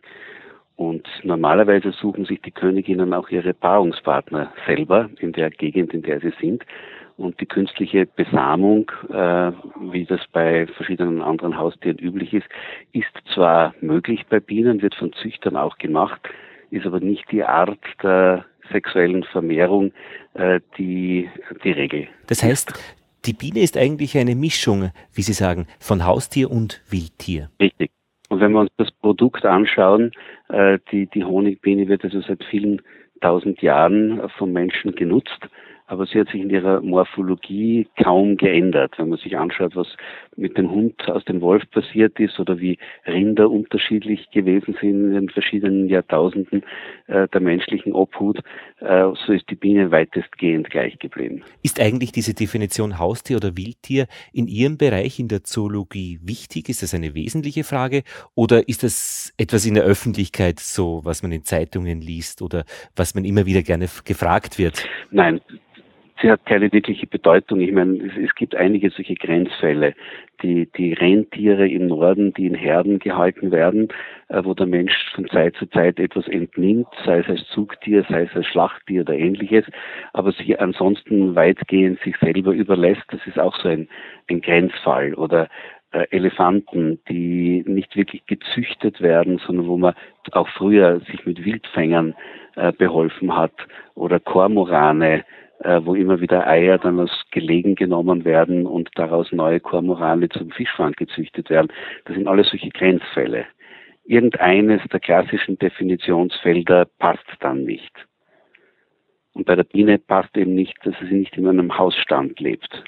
Speaker 5: Und normalerweise suchen sich die Königinnen auch ihre Paarungspartner selber in der Gegend, in der sie sind. Und die künstliche Besamung, äh, wie das bei verschiedenen anderen Haustieren üblich ist, ist zwar möglich bei Bienen, wird von Züchtern auch gemacht, ist aber nicht die Art der sexuellen Vermehrung äh, die, die Regel.
Speaker 1: Das heißt, die Biene ist eigentlich eine Mischung, wie Sie sagen, von Haustier und Wildtier.
Speaker 5: Richtig. Und wenn wir uns das Produkt anschauen, äh, die, die Honigbiene wird also seit vielen tausend Jahren vom Menschen genutzt, aber sie hat sich in ihrer Morphologie kaum geändert. Wenn man sich anschaut, was mit dem Hund aus dem Wolf passiert ist oder wie Rinder unterschiedlich gewesen sind in den verschiedenen Jahrtausenden äh, der menschlichen Obhut, äh, so ist die Biene weitestgehend gleich geblieben.
Speaker 1: Ist eigentlich diese Definition Haustier oder Wildtier in Ihrem Bereich in der Zoologie wichtig? Ist das eine wesentliche Frage oder ist das etwas in der Öffentlichkeit so, was man in Zeitungen liest oder was man immer wieder gerne gefragt wird?
Speaker 5: Nein. sie hat keine wirkliche Bedeutung. Ich meine, es, es gibt einige solche Grenzfälle. Die, die Rentiere im Norden, die in Herden gehalten werden, äh, wo der Mensch von Zeit zu Zeit etwas entnimmt, sei es als Zugtier, sei es als Schlachttier oder ähnliches, aber sich ansonsten weitgehend sich selber überlässt, das ist auch so ein, ein Grenzfall. Oder äh, Elefanten, die nicht wirklich gezüchtet werden, sondern wo man auch früher sich mit Wildfängern äh, beholfen hat. Oder Kormorane, wo immer wieder Eier dann aus Gelegen genommen werden und daraus neue Kormorane zum Fischfang gezüchtet werden. Das sind alles solche Grenzfälle. Irgendeines der klassischen Definitionsfelder passt dann nicht. Und bei der Biene passt eben nicht, dass sie nicht in einem Hausstand lebt.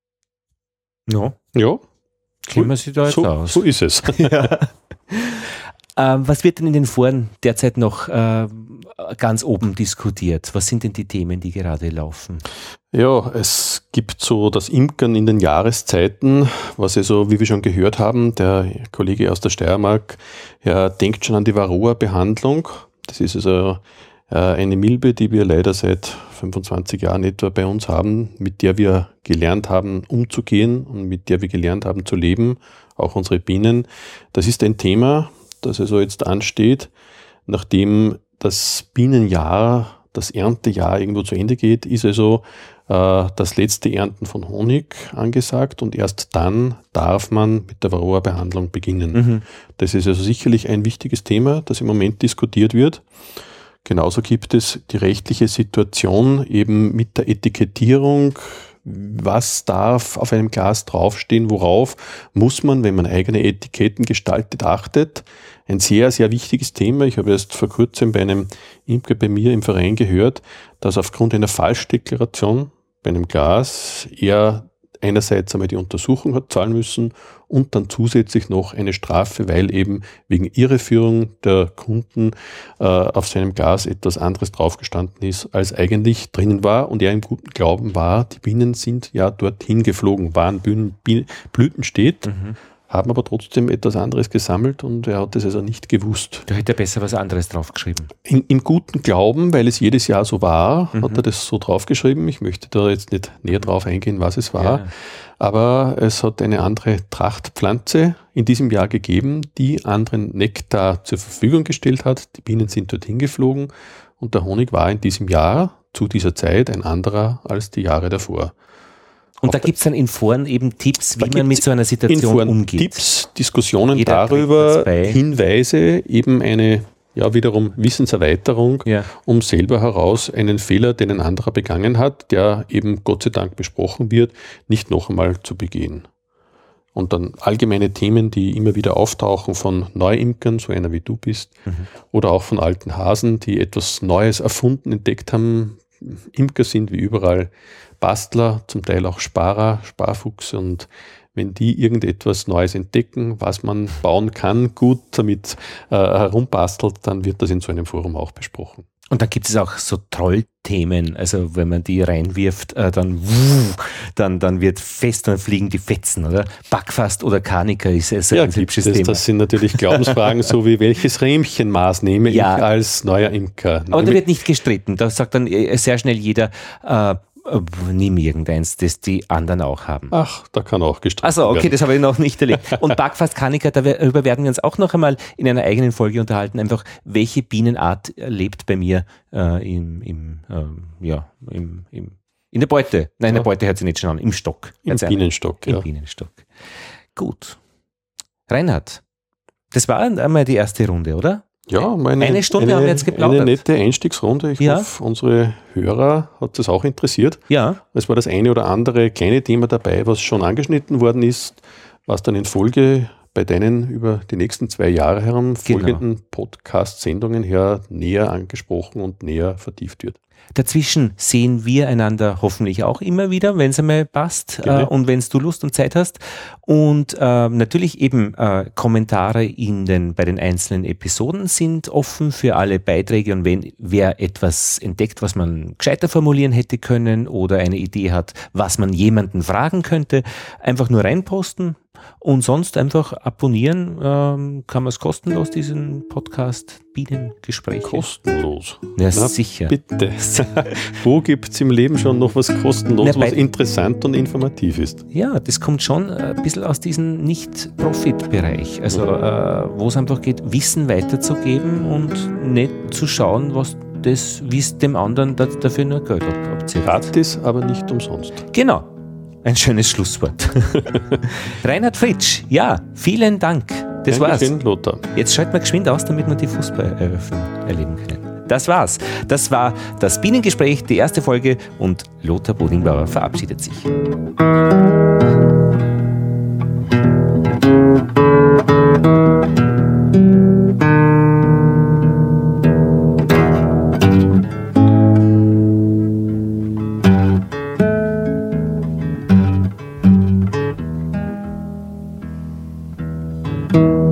Speaker 1: Ja.
Speaker 2: Ja.
Speaker 1: Kennen wir sie da jetzt
Speaker 2: so,
Speaker 1: aus.
Speaker 2: So ist es.
Speaker 1: Ja. Ähm, was wird denn in den Foren derzeit noch äh, ganz oben diskutiert? Was sind denn die Themen, die gerade laufen?
Speaker 2: Ja, es gibt so das Imkern in den Jahreszeiten, was also, wie wir schon gehört haben, der Kollege aus der Steiermark, ja, denkt schon an die Varroa-Behandlung. Das ist also äh, eine Milbe, die wir leider seit fünfundzwanzig Jahren etwa bei uns haben, mit der wir gelernt haben, umzugehen und mit der wir gelernt haben zu leben, auch unsere Bienen. Das ist ein Thema, das also jetzt ansteht, nachdem das Bienenjahr, das Erntejahr irgendwo zu Ende geht, ist also äh, das letzte Ernten von Honig angesagt und erst dann darf man mit der Varroa-Behandlung beginnen. Mhm. Das ist also sicherlich ein wichtiges Thema, das im Moment diskutiert wird. Genauso gibt es die rechtliche Situation eben mit der Etikettierung. Was darf auf einem Glas draufstehen? Worauf muss man, wenn man eigene Etiketten gestaltet, achtet? Ein sehr, sehr wichtiges Thema. Ich habe erst vor kurzem bei einem Imker bei mir im Verein gehört, dass aufgrund einer Falschdeklaration bei einem Glas er einerseits einmal die Untersuchung hat zahlen müssen und dann zusätzlich noch eine Strafe, weil eben wegen Irreführung der Kunden äh, auf seinem Glas etwas anderes draufgestanden ist, als eigentlich drinnen war. Und er im guten Glauben war, die Bienen sind ja dorthin geflogen, waren Blüten, Blüten steht, mhm. haben aber trotzdem etwas anderes gesammelt und er hat es also nicht gewusst.
Speaker 1: Da hätte er besser was anderes draufgeschrieben.
Speaker 2: In, Im guten Glauben, weil es jedes Jahr so war, mhm. hat er das so draufgeschrieben. Ich möchte da jetzt nicht näher drauf eingehen, was es war. Ja. Aber es hat eine andere Trachtpflanze in diesem Jahr gegeben, die anderen Nektar zur Verfügung gestellt hat. Die Bienen sind dorthin geflogen und der Honig war in diesem Jahr zu dieser Zeit ein anderer als die Jahre davor.
Speaker 1: Und da gibt es dann in Foren eben Tipps, wie man mit so einer Situation umgeht.
Speaker 2: Tipps, Diskussionen Jeder darüber, Hinweise, eben eine ja wiederum Wissenserweiterung, ja. um selber heraus einen Fehler, den ein anderer begangen hat, der eben Gott sei Dank besprochen wird, nicht noch einmal zu begehen. Und dann allgemeine Themen, die immer wieder auftauchen von Neuimkern, so einer wie du bist, mhm. oder auch von alten Hasen, die etwas Neues erfunden, entdeckt haben. Imker sind wie überall Bastler, zum Teil auch Sparer, Sparfuchs, und wenn die irgendetwas Neues entdecken, was man bauen kann, gut damit äh, herumbastelt, dann wird das in so einem Forum auch besprochen.
Speaker 1: Und dann gibt es auch so Trollthemen, also wenn man die reinwirft, äh, dann, wuh, dann dann wird fest, dann fliegen die Fetzen, oder? Backfast oder Karniker ist es
Speaker 2: ja,
Speaker 1: ein hübsches
Speaker 2: das,
Speaker 1: Thema.
Speaker 2: Das sind natürlich Glaubensfragen, so wie welches Rähmchenmaß nehme ja. ich als neuer Imker.
Speaker 1: Aber da wird nicht gestritten, da sagt dann sehr schnell jeder, äh, nimm irgendeins, das die anderen auch haben.
Speaker 2: Ach, da kann auch gestritten werden.
Speaker 1: Also okay, werden. Das habe ich noch nicht erlebt. Und Backfast Karniker, darüber werden wir uns auch noch einmal in einer eigenen Folge unterhalten, einfach welche Bienenart lebt bei mir äh, im, im, äh, ja, im, im, in der Beute. Nein, in der Beute hört sie nicht schon an, im Stock.
Speaker 2: Im Bienenstock,
Speaker 1: Im
Speaker 2: ja.
Speaker 1: Bienenstock. Gut. Reinhard, das war einmal die erste Runde, oder?
Speaker 2: Ja, meine,
Speaker 1: eine Stunde
Speaker 2: eine,
Speaker 1: haben wir jetzt geplaudert.
Speaker 2: Eine nette Einstiegsrunde. Ich ja. hoffe, unsere Hörer hat das auch interessiert.
Speaker 1: Ja.
Speaker 2: Es war das eine oder andere kleine Thema dabei, was schon angeschnitten worden ist, was dann in Folge bei deinen über die nächsten zwei Jahre herum folgenden genau. Podcast-Sendungen her näher angesprochen und näher vertieft wird.
Speaker 1: Dazwischen sehen wir einander hoffentlich auch immer wieder, wenn es einmal passt äh, und wenn du Lust und Zeit hast. Und äh, natürlich eben äh, Kommentare in den, bei den einzelnen Episoden sind offen für alle Beiträge. Und wenn wer etwas entdeckt, was man gescheiter formulieren hätte können oder eine Idee hat, was man jemanden fragen könnte, einfach nur reinposten. Und sonst einfach abonnieren, ähm, kann man es kostenlos, diesen Podcast. Bienengespräche?
Speaker 2: Kostenlos.
Speaker 1: Ja,
Speaker 2: Na,
Speaker 1: sicher.
Speaker 2: Bitte. Wo gibt es im Leben schon noch was kostenlos,
Speaker 1: Na, bei-
Speaker 2: was interessant und informativ ist?
Speaker 1: Ja, das kommt schon ein bisschen aus diesem Nicht-Profit-Bereich. Also, äh, wo es einfach geht, Wissen weiterzugeben und nicht zu schauen, was das, wie es dem anderen da, dafür nur Geld ab, abzieht.
Speaker 2: Gratis, aber nicht umsonst.
Speaker 1: Genau. Ein schönes Schlusswort. Reinhard Fritsch, ja, vielen Dank. Das war's.
Speaker 2: Dankeschön, Lothar.
Speaker 1: Jetzt schalten wir geschwind aus, damit wir die Fußballeröffnung erleben können. Das war's. Das war das Bienengespräch, die erste Folge, und Lothar Bodingbauer verabschiedet sich.
Speaker 6: Thank you.